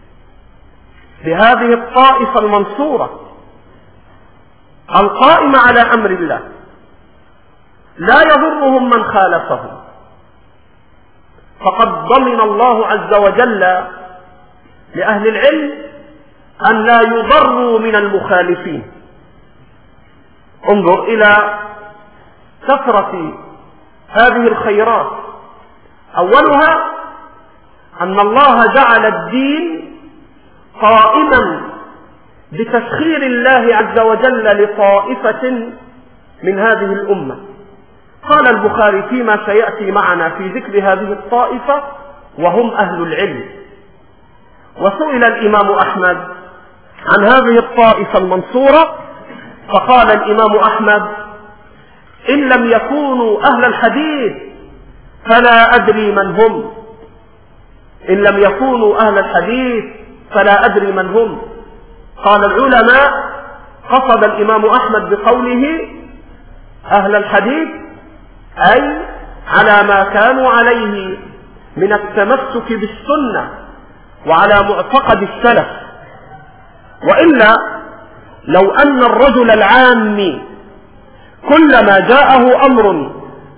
بهذه الطائفة المنصورة القائمة على أمر الله لا يضرهم من خالفهم. فقد ضمن الله عز وجل لأهل العلم أن لا يضروا من المخالفين. انظر إلى كثرة هذه الخيرات. أولها أن الله جعل الدين قائما بتسخير الله عز وجل لطائفة من هذه الأمة. قال البخاري فيما سيأتي معنا في ذكر هذه الطائفة: وهم أهل العلم. وسئل الإمام أحمد عن هذه الطائفة المنصورة فقال الإمام أحمد: إن لم يكونوا أهل الحديث فلا أدري من هم. إن لم يكونوا أهل الحديث فلا أدري من هم. قال العلماء: قصد الإمام أحمد بقوله أهل الحديث أي على ما كانوا عليه من التمسك بالسنة وعلى معتقد السلف. وإلا لو أن الرجل العامي كلما جاءه أمر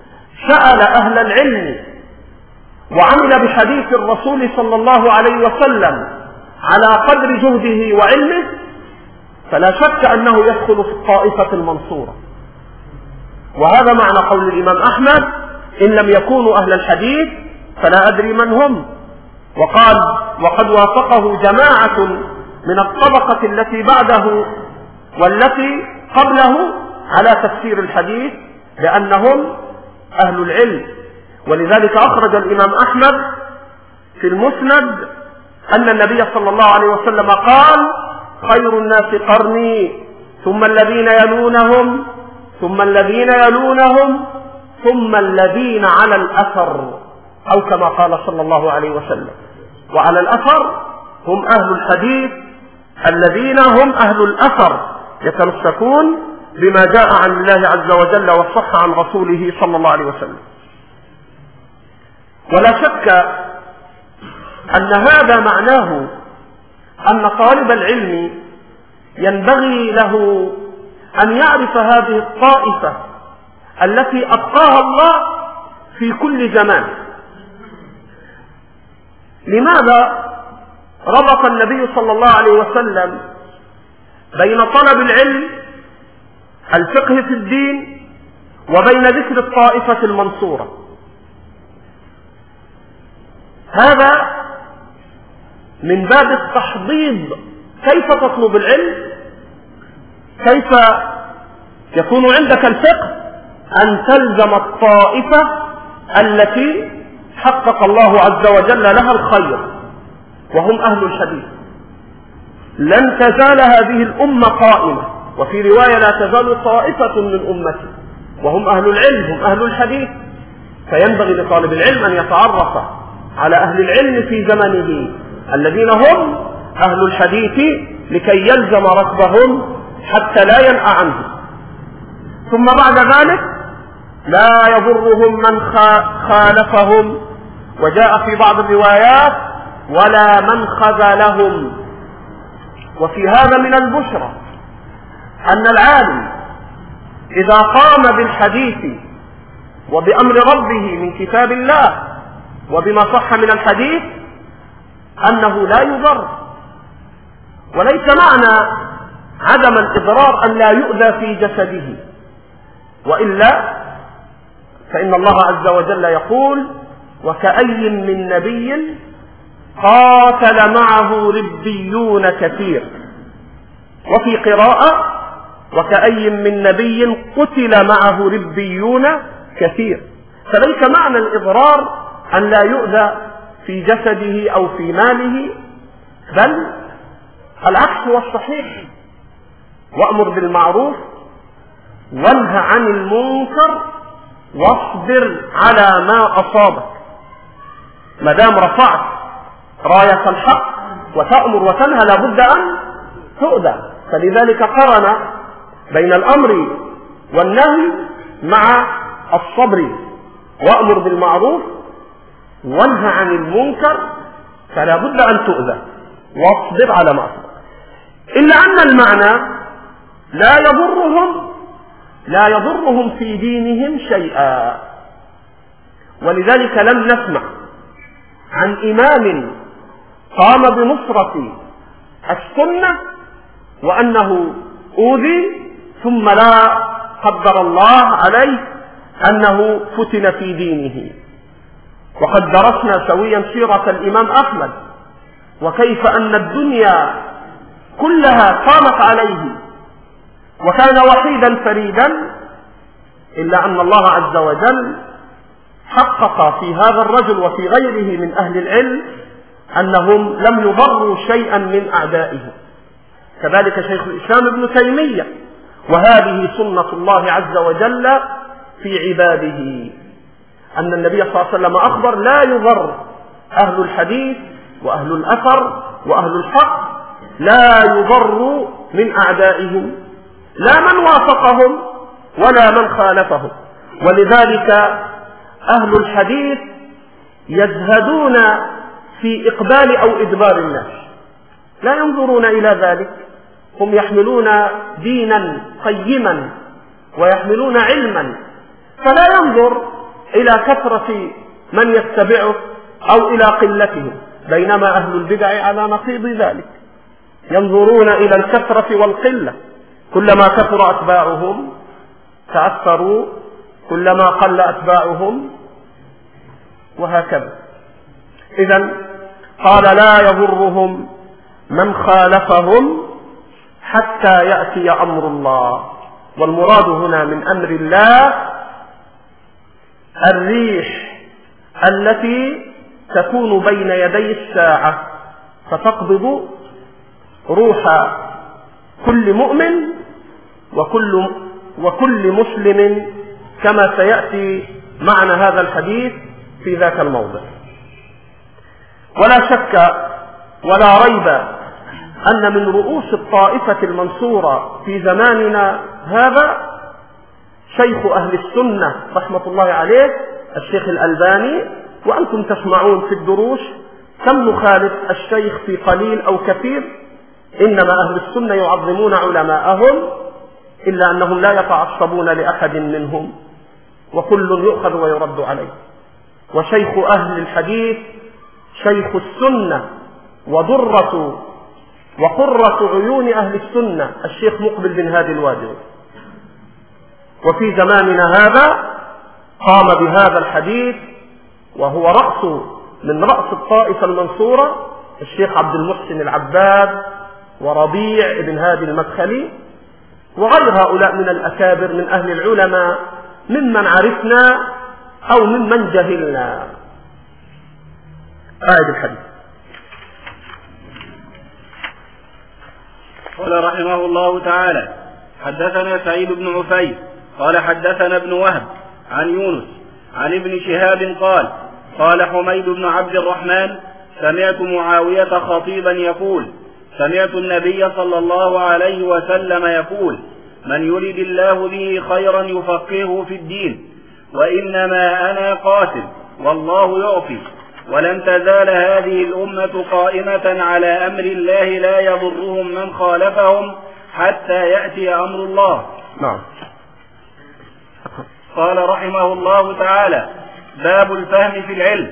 سأل أهل العلم وعمل بحديث الرسول صلى الله عليه وسلم على قدر جهده وعلمه فلا شك أنه يدخل في الطائفة المنصورة. وهذا معنى قول الإمام أحمد إن لم يكونوا أهل الحديث فلا أدري من هم. وقال وقد وافقه جماعة من الطبقة التي بعده والتي قبله على تفسير الحديث لأنهم أهل العلم. ولذلك أخرج الإمام أحمد في المسند أن النبي صلى الله عليه وسلم قال خير الناس قرني ثم الذين يلونهم ثم الذين يلونهم ثم الذين على الأثر، أو كما قال صلى الله عليه وسلم. وعلى الأثر هم أهل الحديث الذين هم أهل الأثر يتمسكون بما جاء عن الله عز وجل وصح عن رسوله صلى الله عليه وسلم. ولا شك أن هذا معناه أن طالب العلم ينبغي له أن يعرف هذه الطائفة التي أبقاها الله في كل زمان. لماذا ربط النبي صلى الله عليه وسلم بين طلب العلم الفقه في الدين وبين ذكر الطائفة المنصورة؟ هذا من باب التحضيض. كيف تطلب العلم؟ كيف يكون عندك الفقه؟ أن تلزم الطائفة التي حقق الله عز وجل لها الخير وهم أهل الحديث. لن تزال هذه الأمة قائمة، وفي رواية لا تزال طائفة من أمتي وهم أهل العلم هم أهل الحديث. فينبغي لطالب العلم أن يتعرف على أهل العلم في زمنه الذين هم أهل الحديث لكي يلزم ركبهم حتى لا ينأى عنه. ثم بعد ذلك لا يضرهم من خالفهم، وجاء في بعض الروايات ولا من خذلهم. وفي هذا من البشرى أن العالم إذا قام بالحديث وبأمر ربه من كتاب الله وبما صح من الحديث أنه لا يضر. وليس معنى عدم الإضرار أن لا يؤذى في جسده، وإلا فإن الله عز وجل يقول وكأي من نبي قاتل معه ربيون كثير، وفي قراءة وكأي من نبي قتل معه ربيون كثير. فليس معنى الإضرار أن لا يؤذى في جسده أو في ماله، بل العكس هو الصحيح. وأمر بالمعروف وانهى عن المنكر واصبر على ما أصابك. ما دام رفعت راية الحق وتأمر وتنهى لابد أن تؤذى. فلذلك قرن بين الأمر والنهي مع الصبر. وأمر بالمعروف وانهى عن المنكر فلا بد أن تؤذى واصبر على ما أصابك. إلا أن المعنى لا يضرهم في دينهم شيئا. ولذلك لم نسمع عن إمام قام بنصرة السنة وأنه أوذي ثم لا قدر الله عليه أنه فتن في دينه. وقد درسنا سويا سيرة الإمام أحمد وكيف أن الدنيا كلها قامت عليه وكان وحيدا فريدا، إلا أن الله عز وجل حقق في هذا الرجل وفي غيره من أهل العلم أنهم لم يضروا شيئا من أعدائهم. كذلك شيخ الإسلام ابن تيمية. وهذه سنة الله عز وجل في عباده، أن النبي صلى الله عليه وسلم أخبر لا يضر أهل الحديث وأهل الأثر وأهل الحق، لا يضر من أعدائهم لا من وافقهم ولا من خالفهم. ولذلك أهل الحديث يزهدون في إقبال أو إدبار الناس، لا ينظرون إلى ذلك. هم يحملون دينا قيما ويحملون علما، فلا ينظر إلى كثرة من يتبعه أو إلى قلته، بينما أهل البدع على نقيض ذلك، ينظرون إلى الكثرة والقلة، كلما كثر أتباعهم تأثروا، كلما قل أتباعهم، وهكذا. إذن قال لا يضرهم من خالفهم حتى يأتي أمر الله. والمراد هنا من أمر الله الريح التي تكون بين يدي الساعة فتقبض روح كل مؤمن وكل مسلم، كما سيأتي معنى هذا الحديث في ذاك الموضع. ولا شك ولا ريب أن من رؤوس الطائفة المنصورة في زماننا هذا شيخ أهل السنة رحمة الله عليه الشيخ الألباني، وأنتم تسمعون في الدروس كم نخالف الشيخ في قليل أو كثير، إنما أهل السنة يعظمون علماءهم، إلا أنهم لا يتعصبون لأحد منهم، وكل يؤخذ ويرد عليه. وشيخ أهل الحديث شيخ السنة وضرة وقرة عيون أهل السنة الشيخ مقبل بن هادي الوادعي، وفي زماننا هذا قام بهذا الحديث وهو من رأس الطائفة المنصورة الشيخ عبد المحسن العباد وربيع بن هادي المدخلي وغير هؤلاء من الأكابر من أهل العلماء ممن عرفنا أو ممن جهلنا. آية الحديث. قال رحمه الله تعالى: حدثنا سعيد بن عفيف قال حدثنا ابن وهب عن يونس عن ابن شهاب قال: قال حميد بن عبد الرحمن: سمعت معاوية خطيبا يقول: سمعت النبي صلى الله عليه وسلم يقول: من يريد الله به خيرا يفقهه في الدين، وإنما أنا قاتل والله يعطي، ولن تزال هذه الأمة قائمة على أمر الله لا يضرهم من خالفهم حتى يأتي أمر الله. نعم. قال رحمه الله تعالى: باب الفهم في العلم.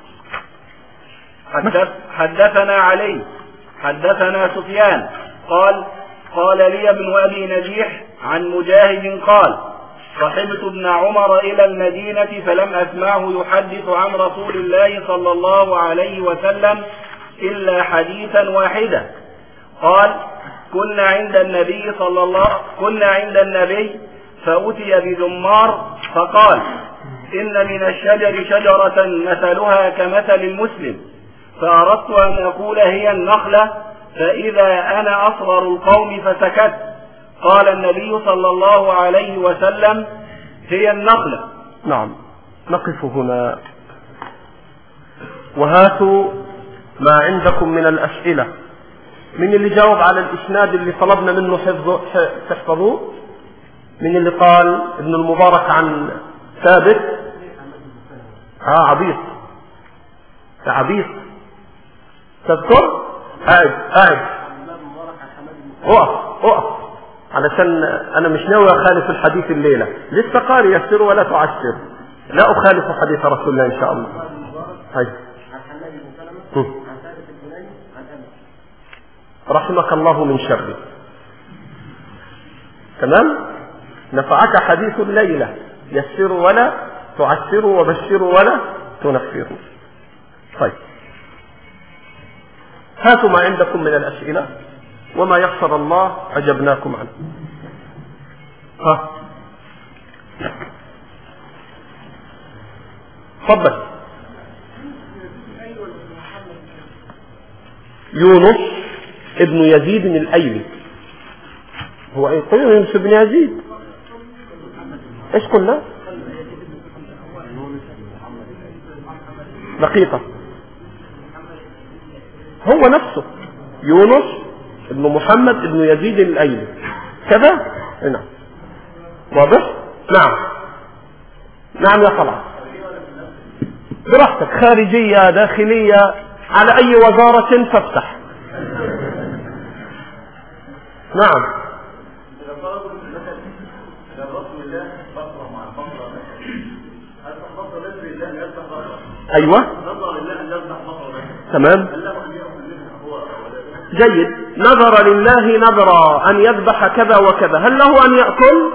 حدثنا علي حدثنا سفيان قال لي ابن أبي نجيح عن مجاهد قال: صحبت ابن عمر إلى المدينة فلم أسمعه يحدث عن رسول الله صلى الله عليه وسلم إلا حديثا واحدا. قال: كنا عند النبي فأتي بذمار فقال: إن من الشجر شجرة مثلها كمثل المسلم، فأردت أن أقول هي النخلة، فإذا أنا أصغر القوم فسكت. قال النبي صلى الله عليه وسلم: هي النخلة. نعم. نقف هنا وهاتوا ما عندكم من الأسئلة. من اللي جاوب على الإسناد اللي طلبنا منه تحفظوه؟ من اللي قال ابن المبارك عن ثابت؟ عبيط تذكر؟ قاعد اقف علشان انا مش ناوي اخالف الحديث الليله، لسه قال يسر ولا تعسر، لا اخالف حديث رسول الله ان شاء الله. رحمك الله من شره. تمام؟ نفعك حديث الليله، يسر ولا تعسر وبشر ولا تنفر. طيب، هاتوا ما عندكم من الأسئلة، وما يخسر الله أجبناكم عنه. تفضل. يونس ابن يزيد الأيلي. هو يونس ابن يزيد ايش قلنا؟ دقيقة. هو نفسه يونس ابن محمد ابن يزيد الأيلي كذا. نعم. واضح؟ نعم يا طلعت، براحتك، خارجية داخلية على أي وزارة فافتح. نعم. أيوة تمام جيد. نذر لله نذرا أن يذبح كذا وكذا، هل له أن يأكل؟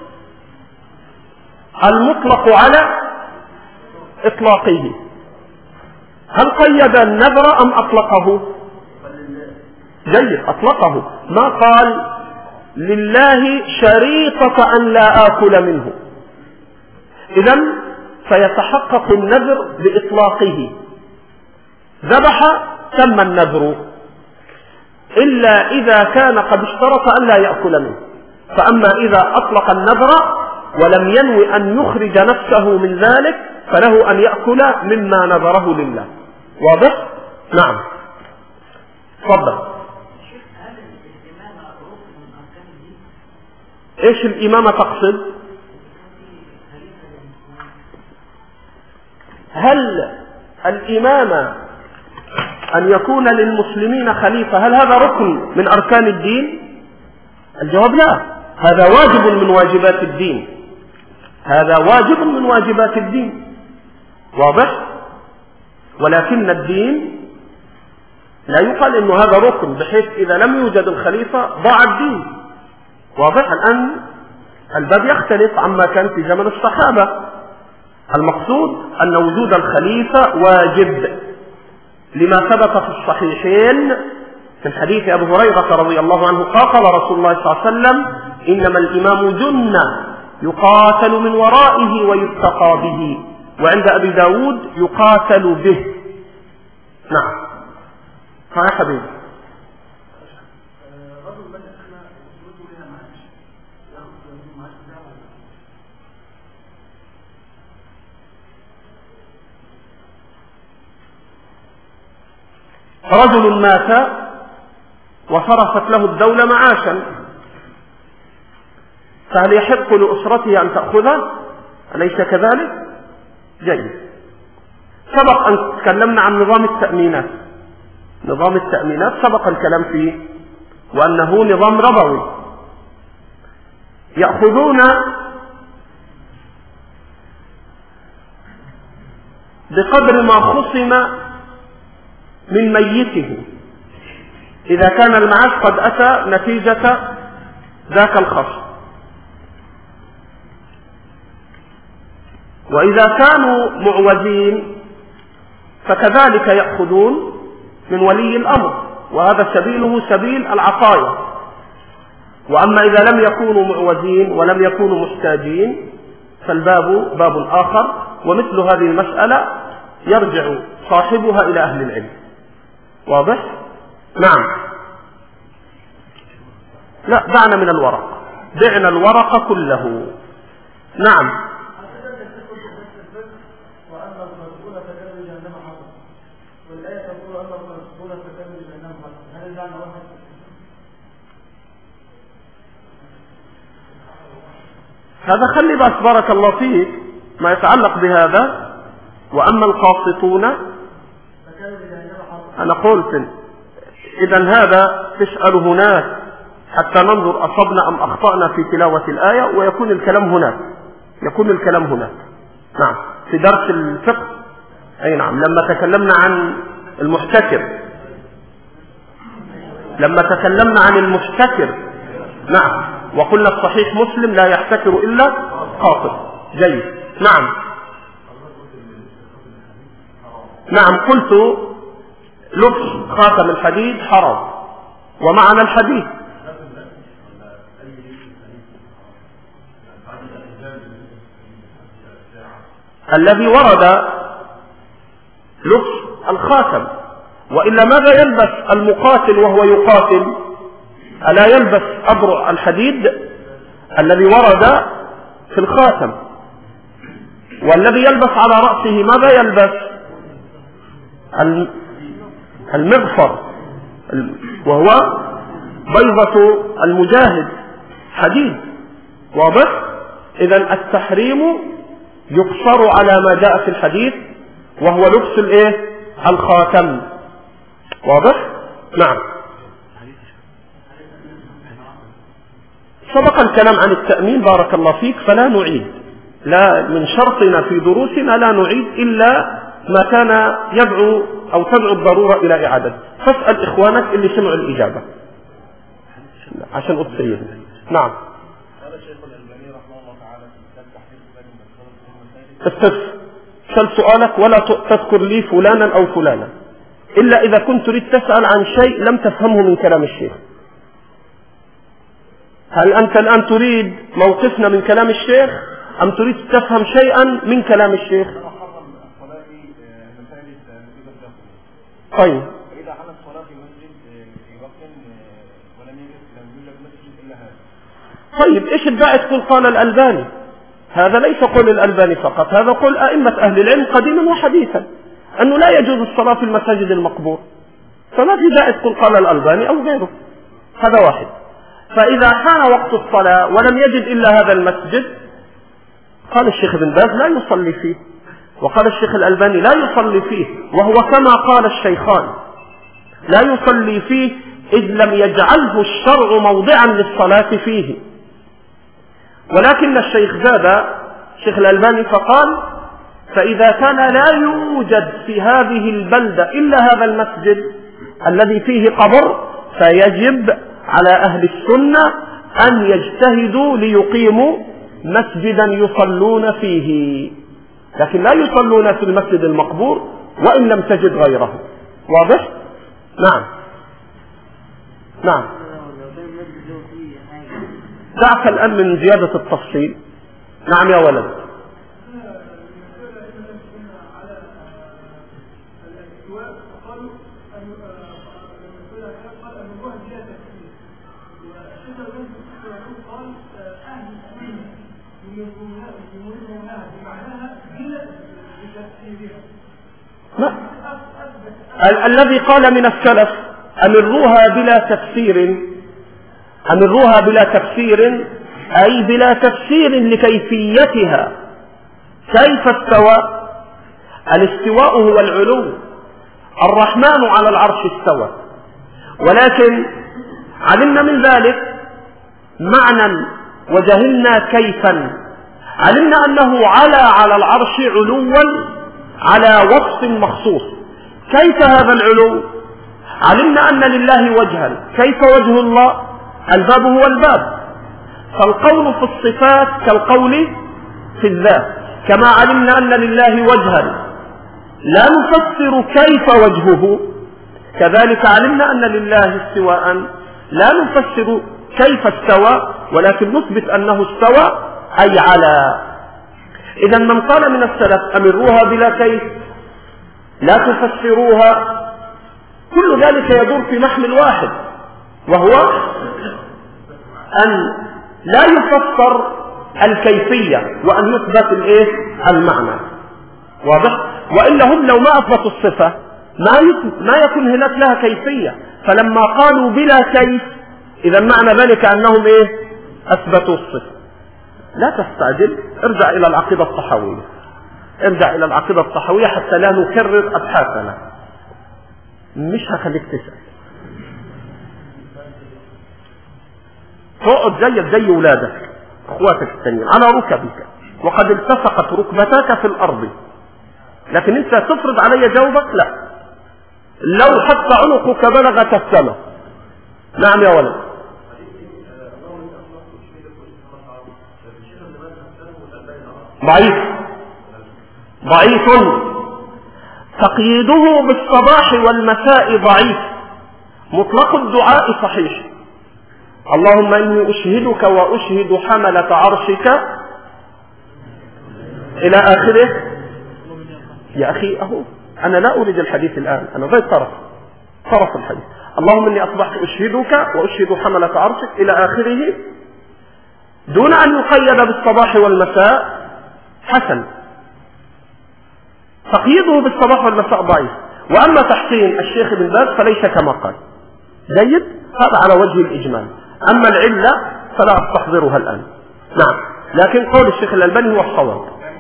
المطلق على إطلاقه. هل قيد النذر أم أطلقه؟ جيد، أطلقه. ما قال لله شريطة أن لا آكل منه. إذن فيتحقق النذر بإطلاقه. ذبح تم النذر، إلا إذا كان قد اشترط أن لا يأكل منه. فأما إذا أطلق النذر ولم ينوي أن يخرج نفسه من ذلك فله أن يأكل مما نذره لله. واضح؟ نعم. تفضل. ايش الإمامة تقصد؟ هل الإمامة أن يكون للمسلمين خليفة هل هذا ركن من أركان الدين؟ الجواب لا، هذا واجب من واجبات الدين. هذا واجب من واجبات الدين. واضح؟ ولكن الدين لا يقال إنه هذا ركن بحيث إذا لم يوجد الخليفة ضاع الدين. واضح؟ الآن الباب يختلف عما كان في زمن الصحابة. المقصود أن وجود الخليفة واجب لما ثبت في الصحيحين في الحديث أبي هريرة رضي الله عنه قال رسول الله صلى الله عليه وسلم إنما الإمام جنة يقاتل من ورائه ويتقى به، وعند أبي داود يقاتل به. نعم. ها يا حبيبي. رجل مات وصرفت له الدولة معاشا، فهل يحق لأسرته أن تأخذه؟ أليس كذلك؟ جيد. سبق أن تكلمنا عن نظام التأمينات. نظام التأمينات سبق الكلام فيه وأنه نظام ربوي. يأخذون بقدر ما خصم من ميته إذا كان المعاش قد أتى نتيجة ذاك الخصم، وإذا كانوا معوزين فكذلك يأخذون من ولي الأمر، وهذا سبيله سبيل العطايا. وأما إذا لم يكونوا معوزين ولم يكونوا محتاجين فالباب باب آخر، ومثل هذه المسألة يرجع صاحبها إلى أهل العلم. واضح؟ نعم. لا، دعنا من الورق، دعنا الورق كله. نعم. هذا خلي بس بارك الله فيك ما يتعلق بهذا. وأما القاسطون أنا قلت إذن هذا تسأل هناك حتى ننظر أصبنا أم أخطأنا في تلاوة الآية، ويكون الكلام هناك، يكون الكلام هناك. نعم. في درس الفقه أي نعم لما تكلمنا عن المحتكر، لما تكلمنا عن المحتكر نعم وقلنا الصحيح مسلم لا يحتكر إلا قاصد. جيد. نعم. نعم قلت لبس خاتم الحديد حرام، ومعنى الحديث الذي ورد لبس الخاتم، وإلا ماذا يلبس المقاتل وهو يقاتل؟ ألا يلبس أبرع الحديد الذي ورد في الخاتم؟ والذي يلبس على رأسه ماذا يلبس؟ المغفر، وهو بيضة المجاهد حديد. واضح؟ إذن التحريم يقصر على ما جاء في الحديث وهو لبس الخاتم. واضح؟ نعم. سبق الكلام عن التأمين بارك الله فيك، فلا نعيد، لا من شرطنا في دروسنا لا نعيد إلا ما كان يدعو أو تدعو الضرورة إلى إعادة. فاسأل إخوانك اللي سمعوا الإجابة عشان أبصر. نعم. سأل سؤالك ولا تذكر لي فلانا أو فلانا إلا إذا كنت تريد تسأل عن شيء لم تفهمه من كلام الشيخ. هل أنت الآن تريد موقفنا من كلام الشيخ أم تريد تفهم شيئا من كلام الشيخ؟ طيب. إذا حدث صلاة في مسجد في وقت ولم يوجد مسجد إلا هذا. طيب إيش الداعي تقول قال الألباني؟ هذا ليس قول الألباني فقط، هذا قول أئمة أهل العلم قديما وحديثا أنه لا يجوز الصلاة في المساجد المقبور، فما في داعي تقول قال الألباني أو غيره. هذا واحد. فإذا حان وقت الصلاة ولم يجد إلا هذا المسجد قال الشيخ ابن باز لا يصلي فيه، وقال الشيخ الألباني لا يصلي فيه، وهو كما قال الشيخان لا يصلي فيه إذ لم يجعله الشرع موضعا للصلاة فيه. ولكن الشيخ زاد الشيخ الألباني فقال فإذا كان لا يوجد في هذه البلدة إلا هذا المسجد الذي فيه قبر فيجب على أهل السنة أن يجتهدوا ليقيموا مسجدا يصلون فيه، لكن لا يصلون في المسجد المقبور وإن لم تجد غيره. واضح؟ نعم. نعم. دعك الآن من زيادة التفصيل. نعم يا ولد. الذي قال من السلف أمروها بلا تفسير أي بلا تفسير لكيفيتها. كيف استوى؟ الاستواء هو العلو، الرحمن على العرش استوى، ولكن علمنا من ذلك معنى وجهلنا كيفا. علمنا أنه على العرش علوا على وصف مخصوص. كيف هذا العلو؟ علمنا أن لله وجها. كيف وجه الله؟ الباب هو الباب. فالقول في الصفات كالقول في الذات. كما علمنا أن لله وجها لا نفسر كيف وجهه، كذلك علمنا أن لله استواء لا نفسر كيف استوى، ولكن نثبت أنه استوى أي على. إذا من قال من السلف أمروها بلا كيف لا تفسروها، كل ذلك يدور في محمل واحد، وهو أن لا يفسر الكيفية وأن يثبت المعنى. واضح؟ وإلا هم لو ما أثبتوا الصفة ما يكون هناك لها كيفية. فلما قالوا بلا كيف إذا معنى ذلك أنهم أثبتوا الصفة. لا تستعجل، ارجع إلى العقيدة الطحاوية، ارجع إلى العقيدة الطحاوية حتى لا نكرر أبحاثنا. مش هخليك تسأل، تقعد زي ولادك اخواتك التانيين على ركبك وقد التصقت ركبتاك في الأرض، لكن انت تفرض علي جوابك؟ لا. لو حتى عنقك بلغت السماء. نعم يا ولد. ضعيف. تقييده بالصباح والمساء ضعيف. مطلق الدعاء صحيح. اللهم إني أشهدك وأشهد حملة عرشك إلى آخره. يا أخي أهو أنا لا أريد الحديث الآن، أنا ضيت طرف الحديث. اللهم إني أصبحت أشهدك وأشهد حملة عرشك إلى آخره دون أن يقيد بالصباح والمساء حسن. تقييده بالصباح والمساء ضعيف. وأما تحسين الشيخ ابن باز فليس كما قال، جيد، هذا على وجه الإجمال. أما العلة فلا أستحضرها الآن. نعم، لكن قول الشيخ الألباني هو الصواب.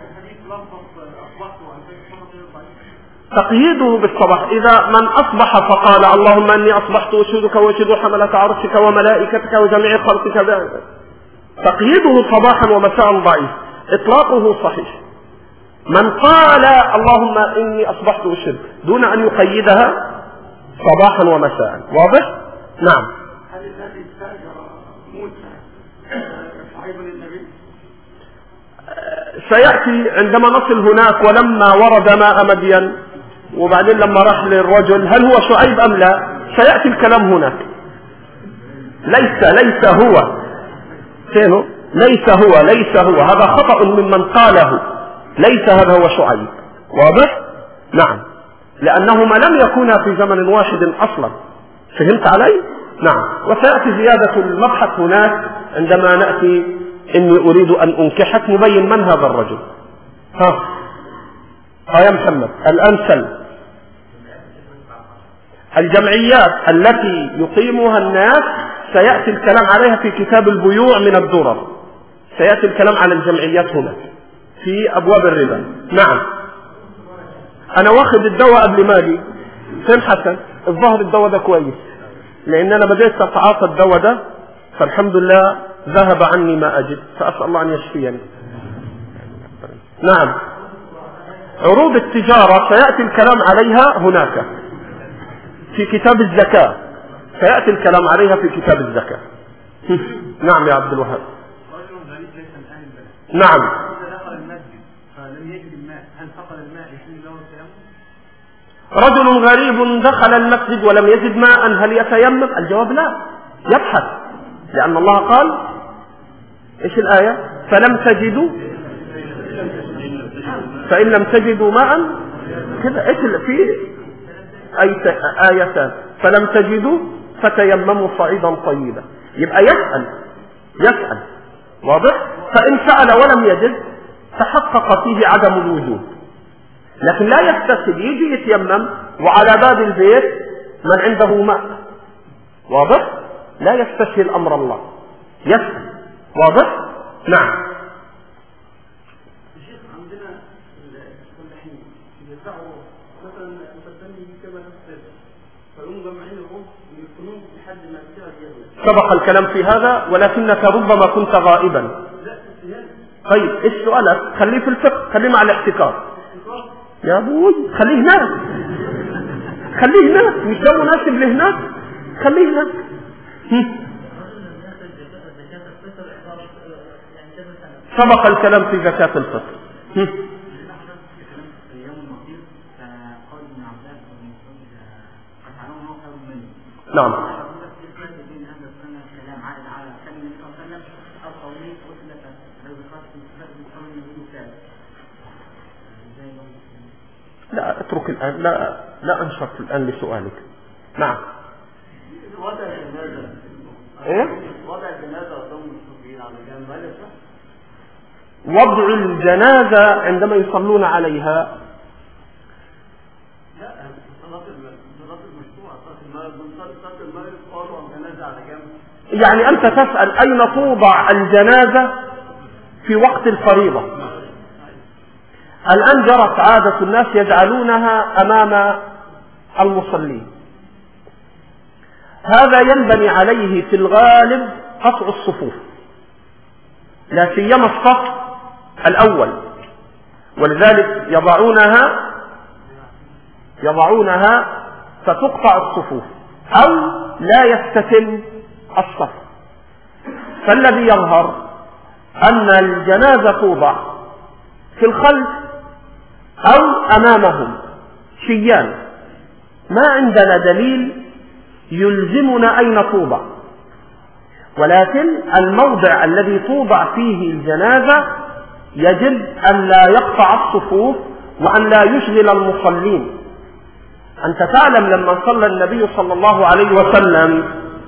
تقييده بالصباح، إذا من أصبح فقال اللهم أني أصبحت أشهدك وأشهد حملة عرشك وملائكتك وجميع خلقك، تقييده صباحا ومساء ضعيف. إطلاقه صحيح، من قال اللهم إني أصبحت أشرك دون أن يقيدها صباحا ومساء. واضح؟ نعم. هل الذي استأجر موسى صاحب للنبي؟ سيأتي عندما نصل هناك. ولما ورد ماء مدين وبعدين لما راح للرجل هل هو شعيب أم لا؟ سيأتي الكلام هناك. ليس هو كانوا ليس هو هذا خطأ ممن قاله. ليس هذا هو شعيب. واضح؟ نعم. لأنهما لم يكونا في زمن واحد أصلا. فهمت علي؟ نعم. وسيأتي زيادة المبحث هناك عندما نأتي إني أريد أن أنكحك نبين من هذا الرجل. يا محمد الآن سل. الجمعيات التي يقيمها الناس سيأتي الكلام عليها في كتاب البيوع من الدرر. سيأتي الكلام على الجمعيات هنا في أبواب الربا. نعم. أنا واخد الدواء قبل ما أجي. فين حسن؟ الظاهر الدواء ده كويس لأن أنا بدأت أتعاطى الدواء ده فالحمد لله ذهب عني ما أجد. فأسأل الله أن يشفيني. نعم. عروض التجارة سيأتي الكلام عليها هناك في كتاب الزكاة. سيأتي الكلام عليها في كتاب الزكاة. نعم يا عبد الوهاب. رجل غريب ليس من أهل البلد. نعم. إذا دخل المسجد فلم يجد الماء هل فقد الماء يحل له التيمم؟ رجل غريب دخل المسجد ولم يجد ماء هل يتيمم؟ الجواب لا. يبحث لأن الله قال إيش الآية؟ فإن لم تجدوا ماء كذا. إيش في آيتان فلم تجدوا فتيمموا صعيدا طيبا. يبقى يسأل. واضح؟ فإن سأل ولم يجد تحقق فيه عدم الوجود. لكن لا يستسهل يجي يتيمم وعلى باب البيت من عنده ماء. واضح؟ لا يستسهل أمر الله. يسأل. واضح؟ نعم. الشيخ عندنا الفلاحين يدفعوا مثلا مقدمين كما نفسه فيقوموا جمعين الرز ويكونون لحد ما يصير اليوم. سبق الكلام في هذا ولكنك ربما كنت غائبا. طيب ايش سؤالك؟ خليه في الفقه. خليه مع الاحتكار يا ابوي. خليه هناك مش ده مناسب لهناك. خليه هناك. سبق الكلام في زكاة الفطر. نعم. لا اترك الآن. لا أنشط الآن لسؤالك. نعم. وضع الجنازة. إيه؟ وضع الجنازة قدام المسلمين على جنب هل يصح؟ وضع الجنازة عندما يصلون عليها. لا صلاة المشروع صلاة المغرب قالوا عن جنازة على جنب. يعني أنت تسأل أين توضع الجنازة في وقت الفريضة. الآن جرت عادة الناس يجعلونها أمام المصلين. هذا ينبني عليه في الغالب قطع الصفوف لا سيما الصف الأول. ولذلك يضعونها فتقطع الصفوف أو لا يستتم الصف. فالذي يظهر أن الجنازة توضع في الخلف أو أمامهم شيان. ما عندنا دليل يلزمنا أين توضع، ولكن الموضع الذي توضع فيه الجنازة يجب أن لا يقطع الصفوف وأن لا يشغل المصلين. أنت تعلم لما صلى النبي صلى الله عليه وسلم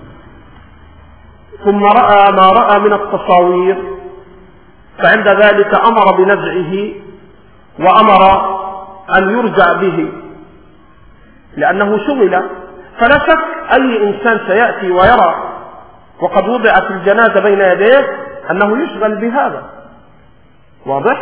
ثم رأى ما رأى من التصاوير فعند ذلك أمر بنزعه وأمر أن يرجع به لأنه شغل. فلا شك أي إنسان سيأتي ويرى وقد وضعت الجنازة بين يديه أنه يشغل بهذا. واضح؟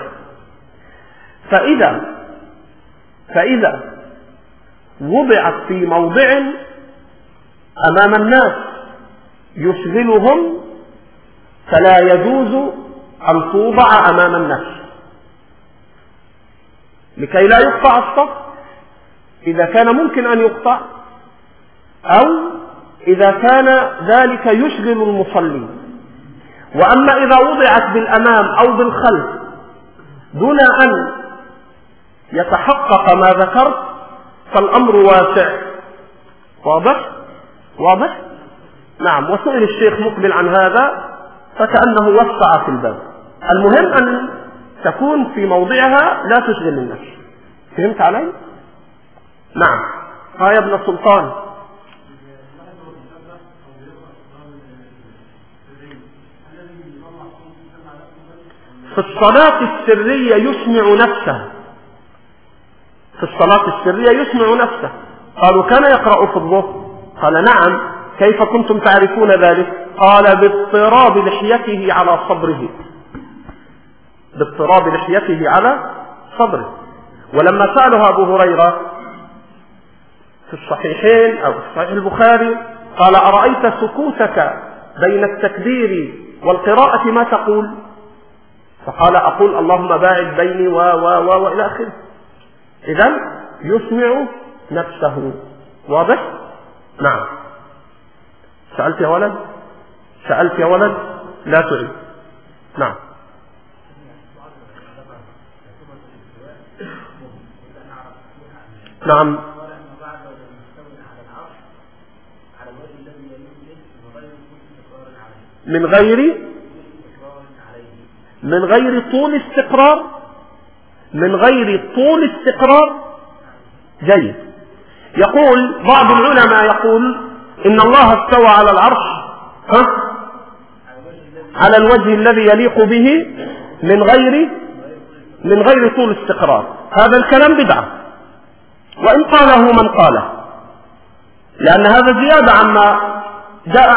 فإذا وضعت في موضع أمام الناس يشغلهم فلا يجوز أن توضع أمام الناس. لكي لا يقطع الصف إذا كان ممكن أن يقطع، أو إذا كان ذلك يشغل المصلي. وأما إذا وضعت بالأمام أو بالخلف دون أن يتحقق ما ذكرت فالأمر واسع. واضح؟ نعم. وسئل الشيخ مقبل عن هذا فكأنه وسع في الباب. المهم أن تكون في موضعها لا تشغل الناس. فهمت علي؟ نعم. يا ابن سلطان. في الصلاة السرية يسمع نفسه. في الصلاة السرية يسمع نفسه. قالوا كان يقرأ في الظهر. قال نعم. كيف كنتم تعرفون ذلك؟ قال باضطراب لحيته على صدره. باضطراب لحيته على صدره. ولما سأله أبو هريرة في الصحيحين أو في صحيح البخاري قال أرأيت سكوتك بين التكبير والقراءة ما تقول؟ فقال أقول اللهم باعد بيني وإلى آخره. إذن يسمع نفسه. واضح؟ نعم. سألت يا ولد لا تعيد. نعم. نعم. من غير طول استقرار. جيد. يقول بعض العلماء يقول إن الله استوى على العرش على الوجه الذي يليق به من غير طول استقرار. هذا الكلام بدعة، وإن قاله من قاله، لأن هذا زيادة عما جاء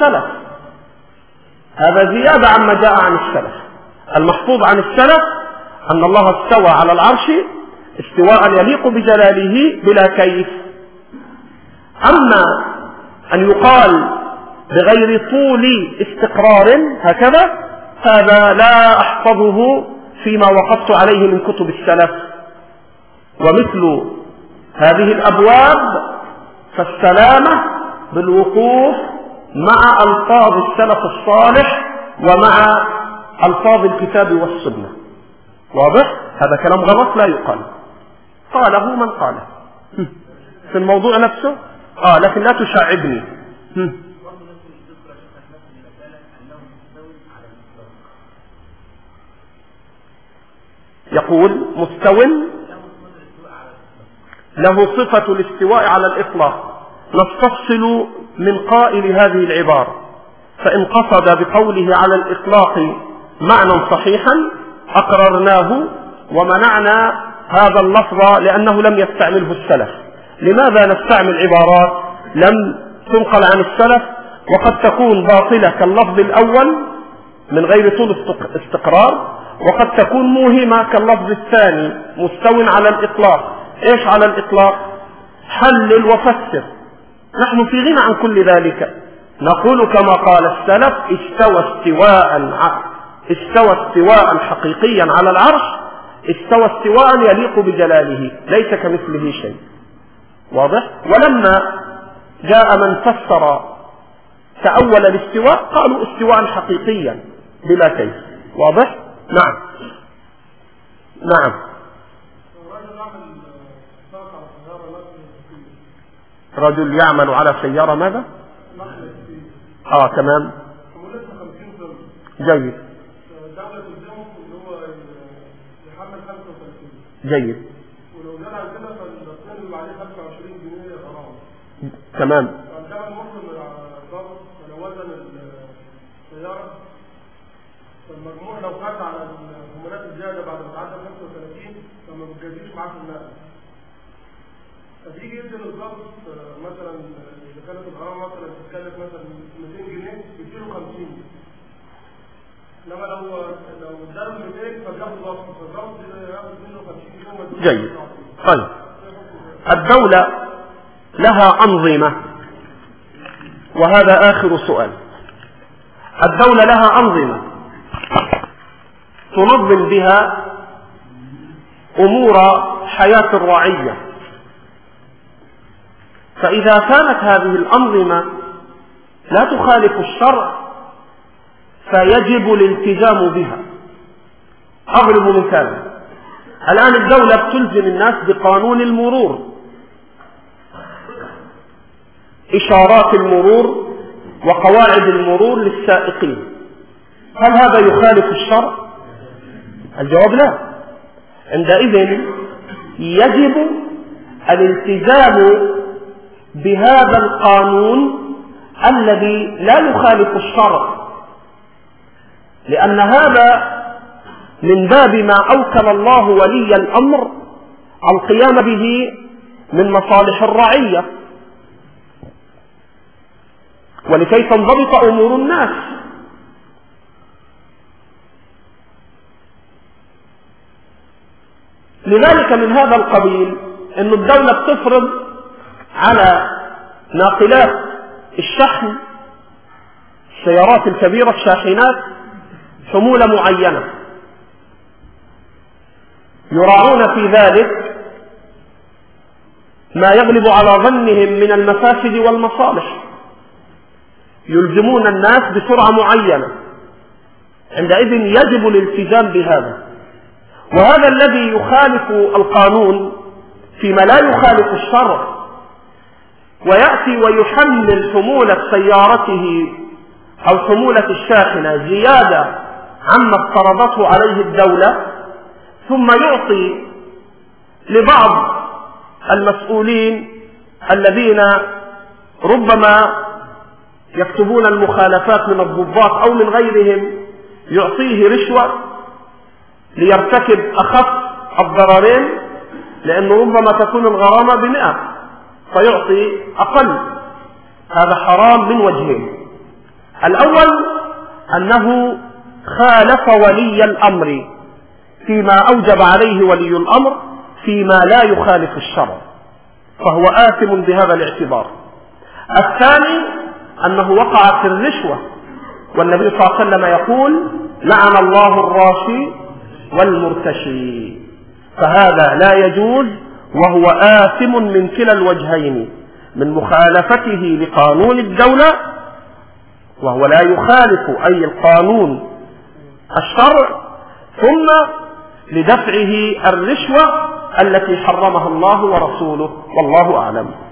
عن السلف. المحفوظ عن السلف أن الله استوى على العرش استواء يليق بجلاله بلا كيف. أما أن يقال بغير طول استقرار هكذا هذا لا أحفظه فيما وقفت عليه من كتب السلف. ومثل هذه الأبواب فالسلامة بالوقوف مع ألفاظ السلف الصالح ومع ألفاظ الكتاب والسنة. واضح؟ هذا كلام غلط لا يقال. قاله من قاله في الموضوع نفسه. لكن لا تشعبني. يقول مستو له صفة الاستواء على الإطلاق. نستفصل من قائل هذه العبارة، فإن قصد بقوله على الإطلاق معنى صحيحا أقررناه ومنعنا هذا اللفظ لأنه لم يستعمله السلف. لماذا نستعمل عبارات لم تنقل عن السلف وقد تكون باطلة كاللفظ الأول من غير طول استقرار، وقد تكون موهمة كاللفظ الثاني مستو على الإطلاق. إيش على الإطلاق؟ حلل وفسر. نحن في غنى عن كل ذلك. نقول كما قال السلف استوى استواء حقيقيا على العرش، استوى استواء يليق بجلاله ليس كمثله شيء. واضح؟ ولما جاء من فسر تأول الاستواء قالوا استواء حقيقيا بلا كيف. واضح؟ نعم. رجل يعمل على سيارة ماذا؟ تمام. جيد. جيد. ولو جاء على كده فالتصميم عليه 25 جنيه غرامة. تمام. فالجامعة ممكن الضابط لو وزن السيارة فالمجموع لو خد على الهرمونات الزيادة بعد ما تعدى 35 فما بتجازيش معاه في النقل. فتيجي يدي للضابط مثلا إذا كانت الغرامة مثلا تتكلف مثلا 200 جنيه يديله 50. انما لو اداله 200 فبياخد ضابط فالضابط ياخد منه 50 جنيه. جيد. طيب الدولة لها أنظمة، وهذا آخر سؤال. الدولة لها أنظمة تنظم بها أمور حياة الرعية. فإذا كانت هذه الأنظمة لا تخالف الشرع فيجب الالتزام بها. أضرب مثال: الآن الدولة بتلزم الناس بقانون المرور، إشارات المرور وقواعد المرور للسائقين. هل هذا يخالف الشرع؟ الجواب لا. عندئذ يجب الالتزام بهذا القانون الذي لا يخالف الشرع، لأن هذا من باب ما أوكل الله ولي الأمر القيام به من مصالح الرعية ولكي تنضبط أمور الناس. لذلك من هذا القبيل أن الدولة بتفرض على ناقلات الشحن، السيارات الكبيرة الشاحنات، حمولة معينة يراعون في ذلك ما يغلب على ظنهم من المفاسد والمصالح، يلزمون الناس بسرعة معينة. عندئذ يجب الالتزام بهذا. وهذا الذي يخالف القانون فيما لا يخالف الشرع ويأتي ويحمل حمولة سيارته أو حمولة الشاحنة زيادة عما افترضته عليه الدولة، ثم يعطي لبعض المسؤولين الذين ربما يكتبون المخالفات من الضباط أو من غيرهم، يعطيه رشوة ليرتكب أخف الضررين، لأنه ربما تكون الغرامة ب100 فيعطي أقل. هذا حرام من وجهين: الأول أنه خالف ولي الأمر فيما أوجب عليه ولي الأمر فيما لا يخالف الشرع، فهو آثم بهذا الاعتبار. الثاني أنه وقع في الرشوة، والنبي صلى الله عليه وسلم يقول: لعن الله الراشي والمرتشي. فهذا لا يجوز، وهو آثم من كلا الوجهين، من مخالفته لقانون الدولة وهو لا يخالف أي القانون الشرع، ثم لدفعه الرشوة التي حرمها الله ورسوله، والله أعلم.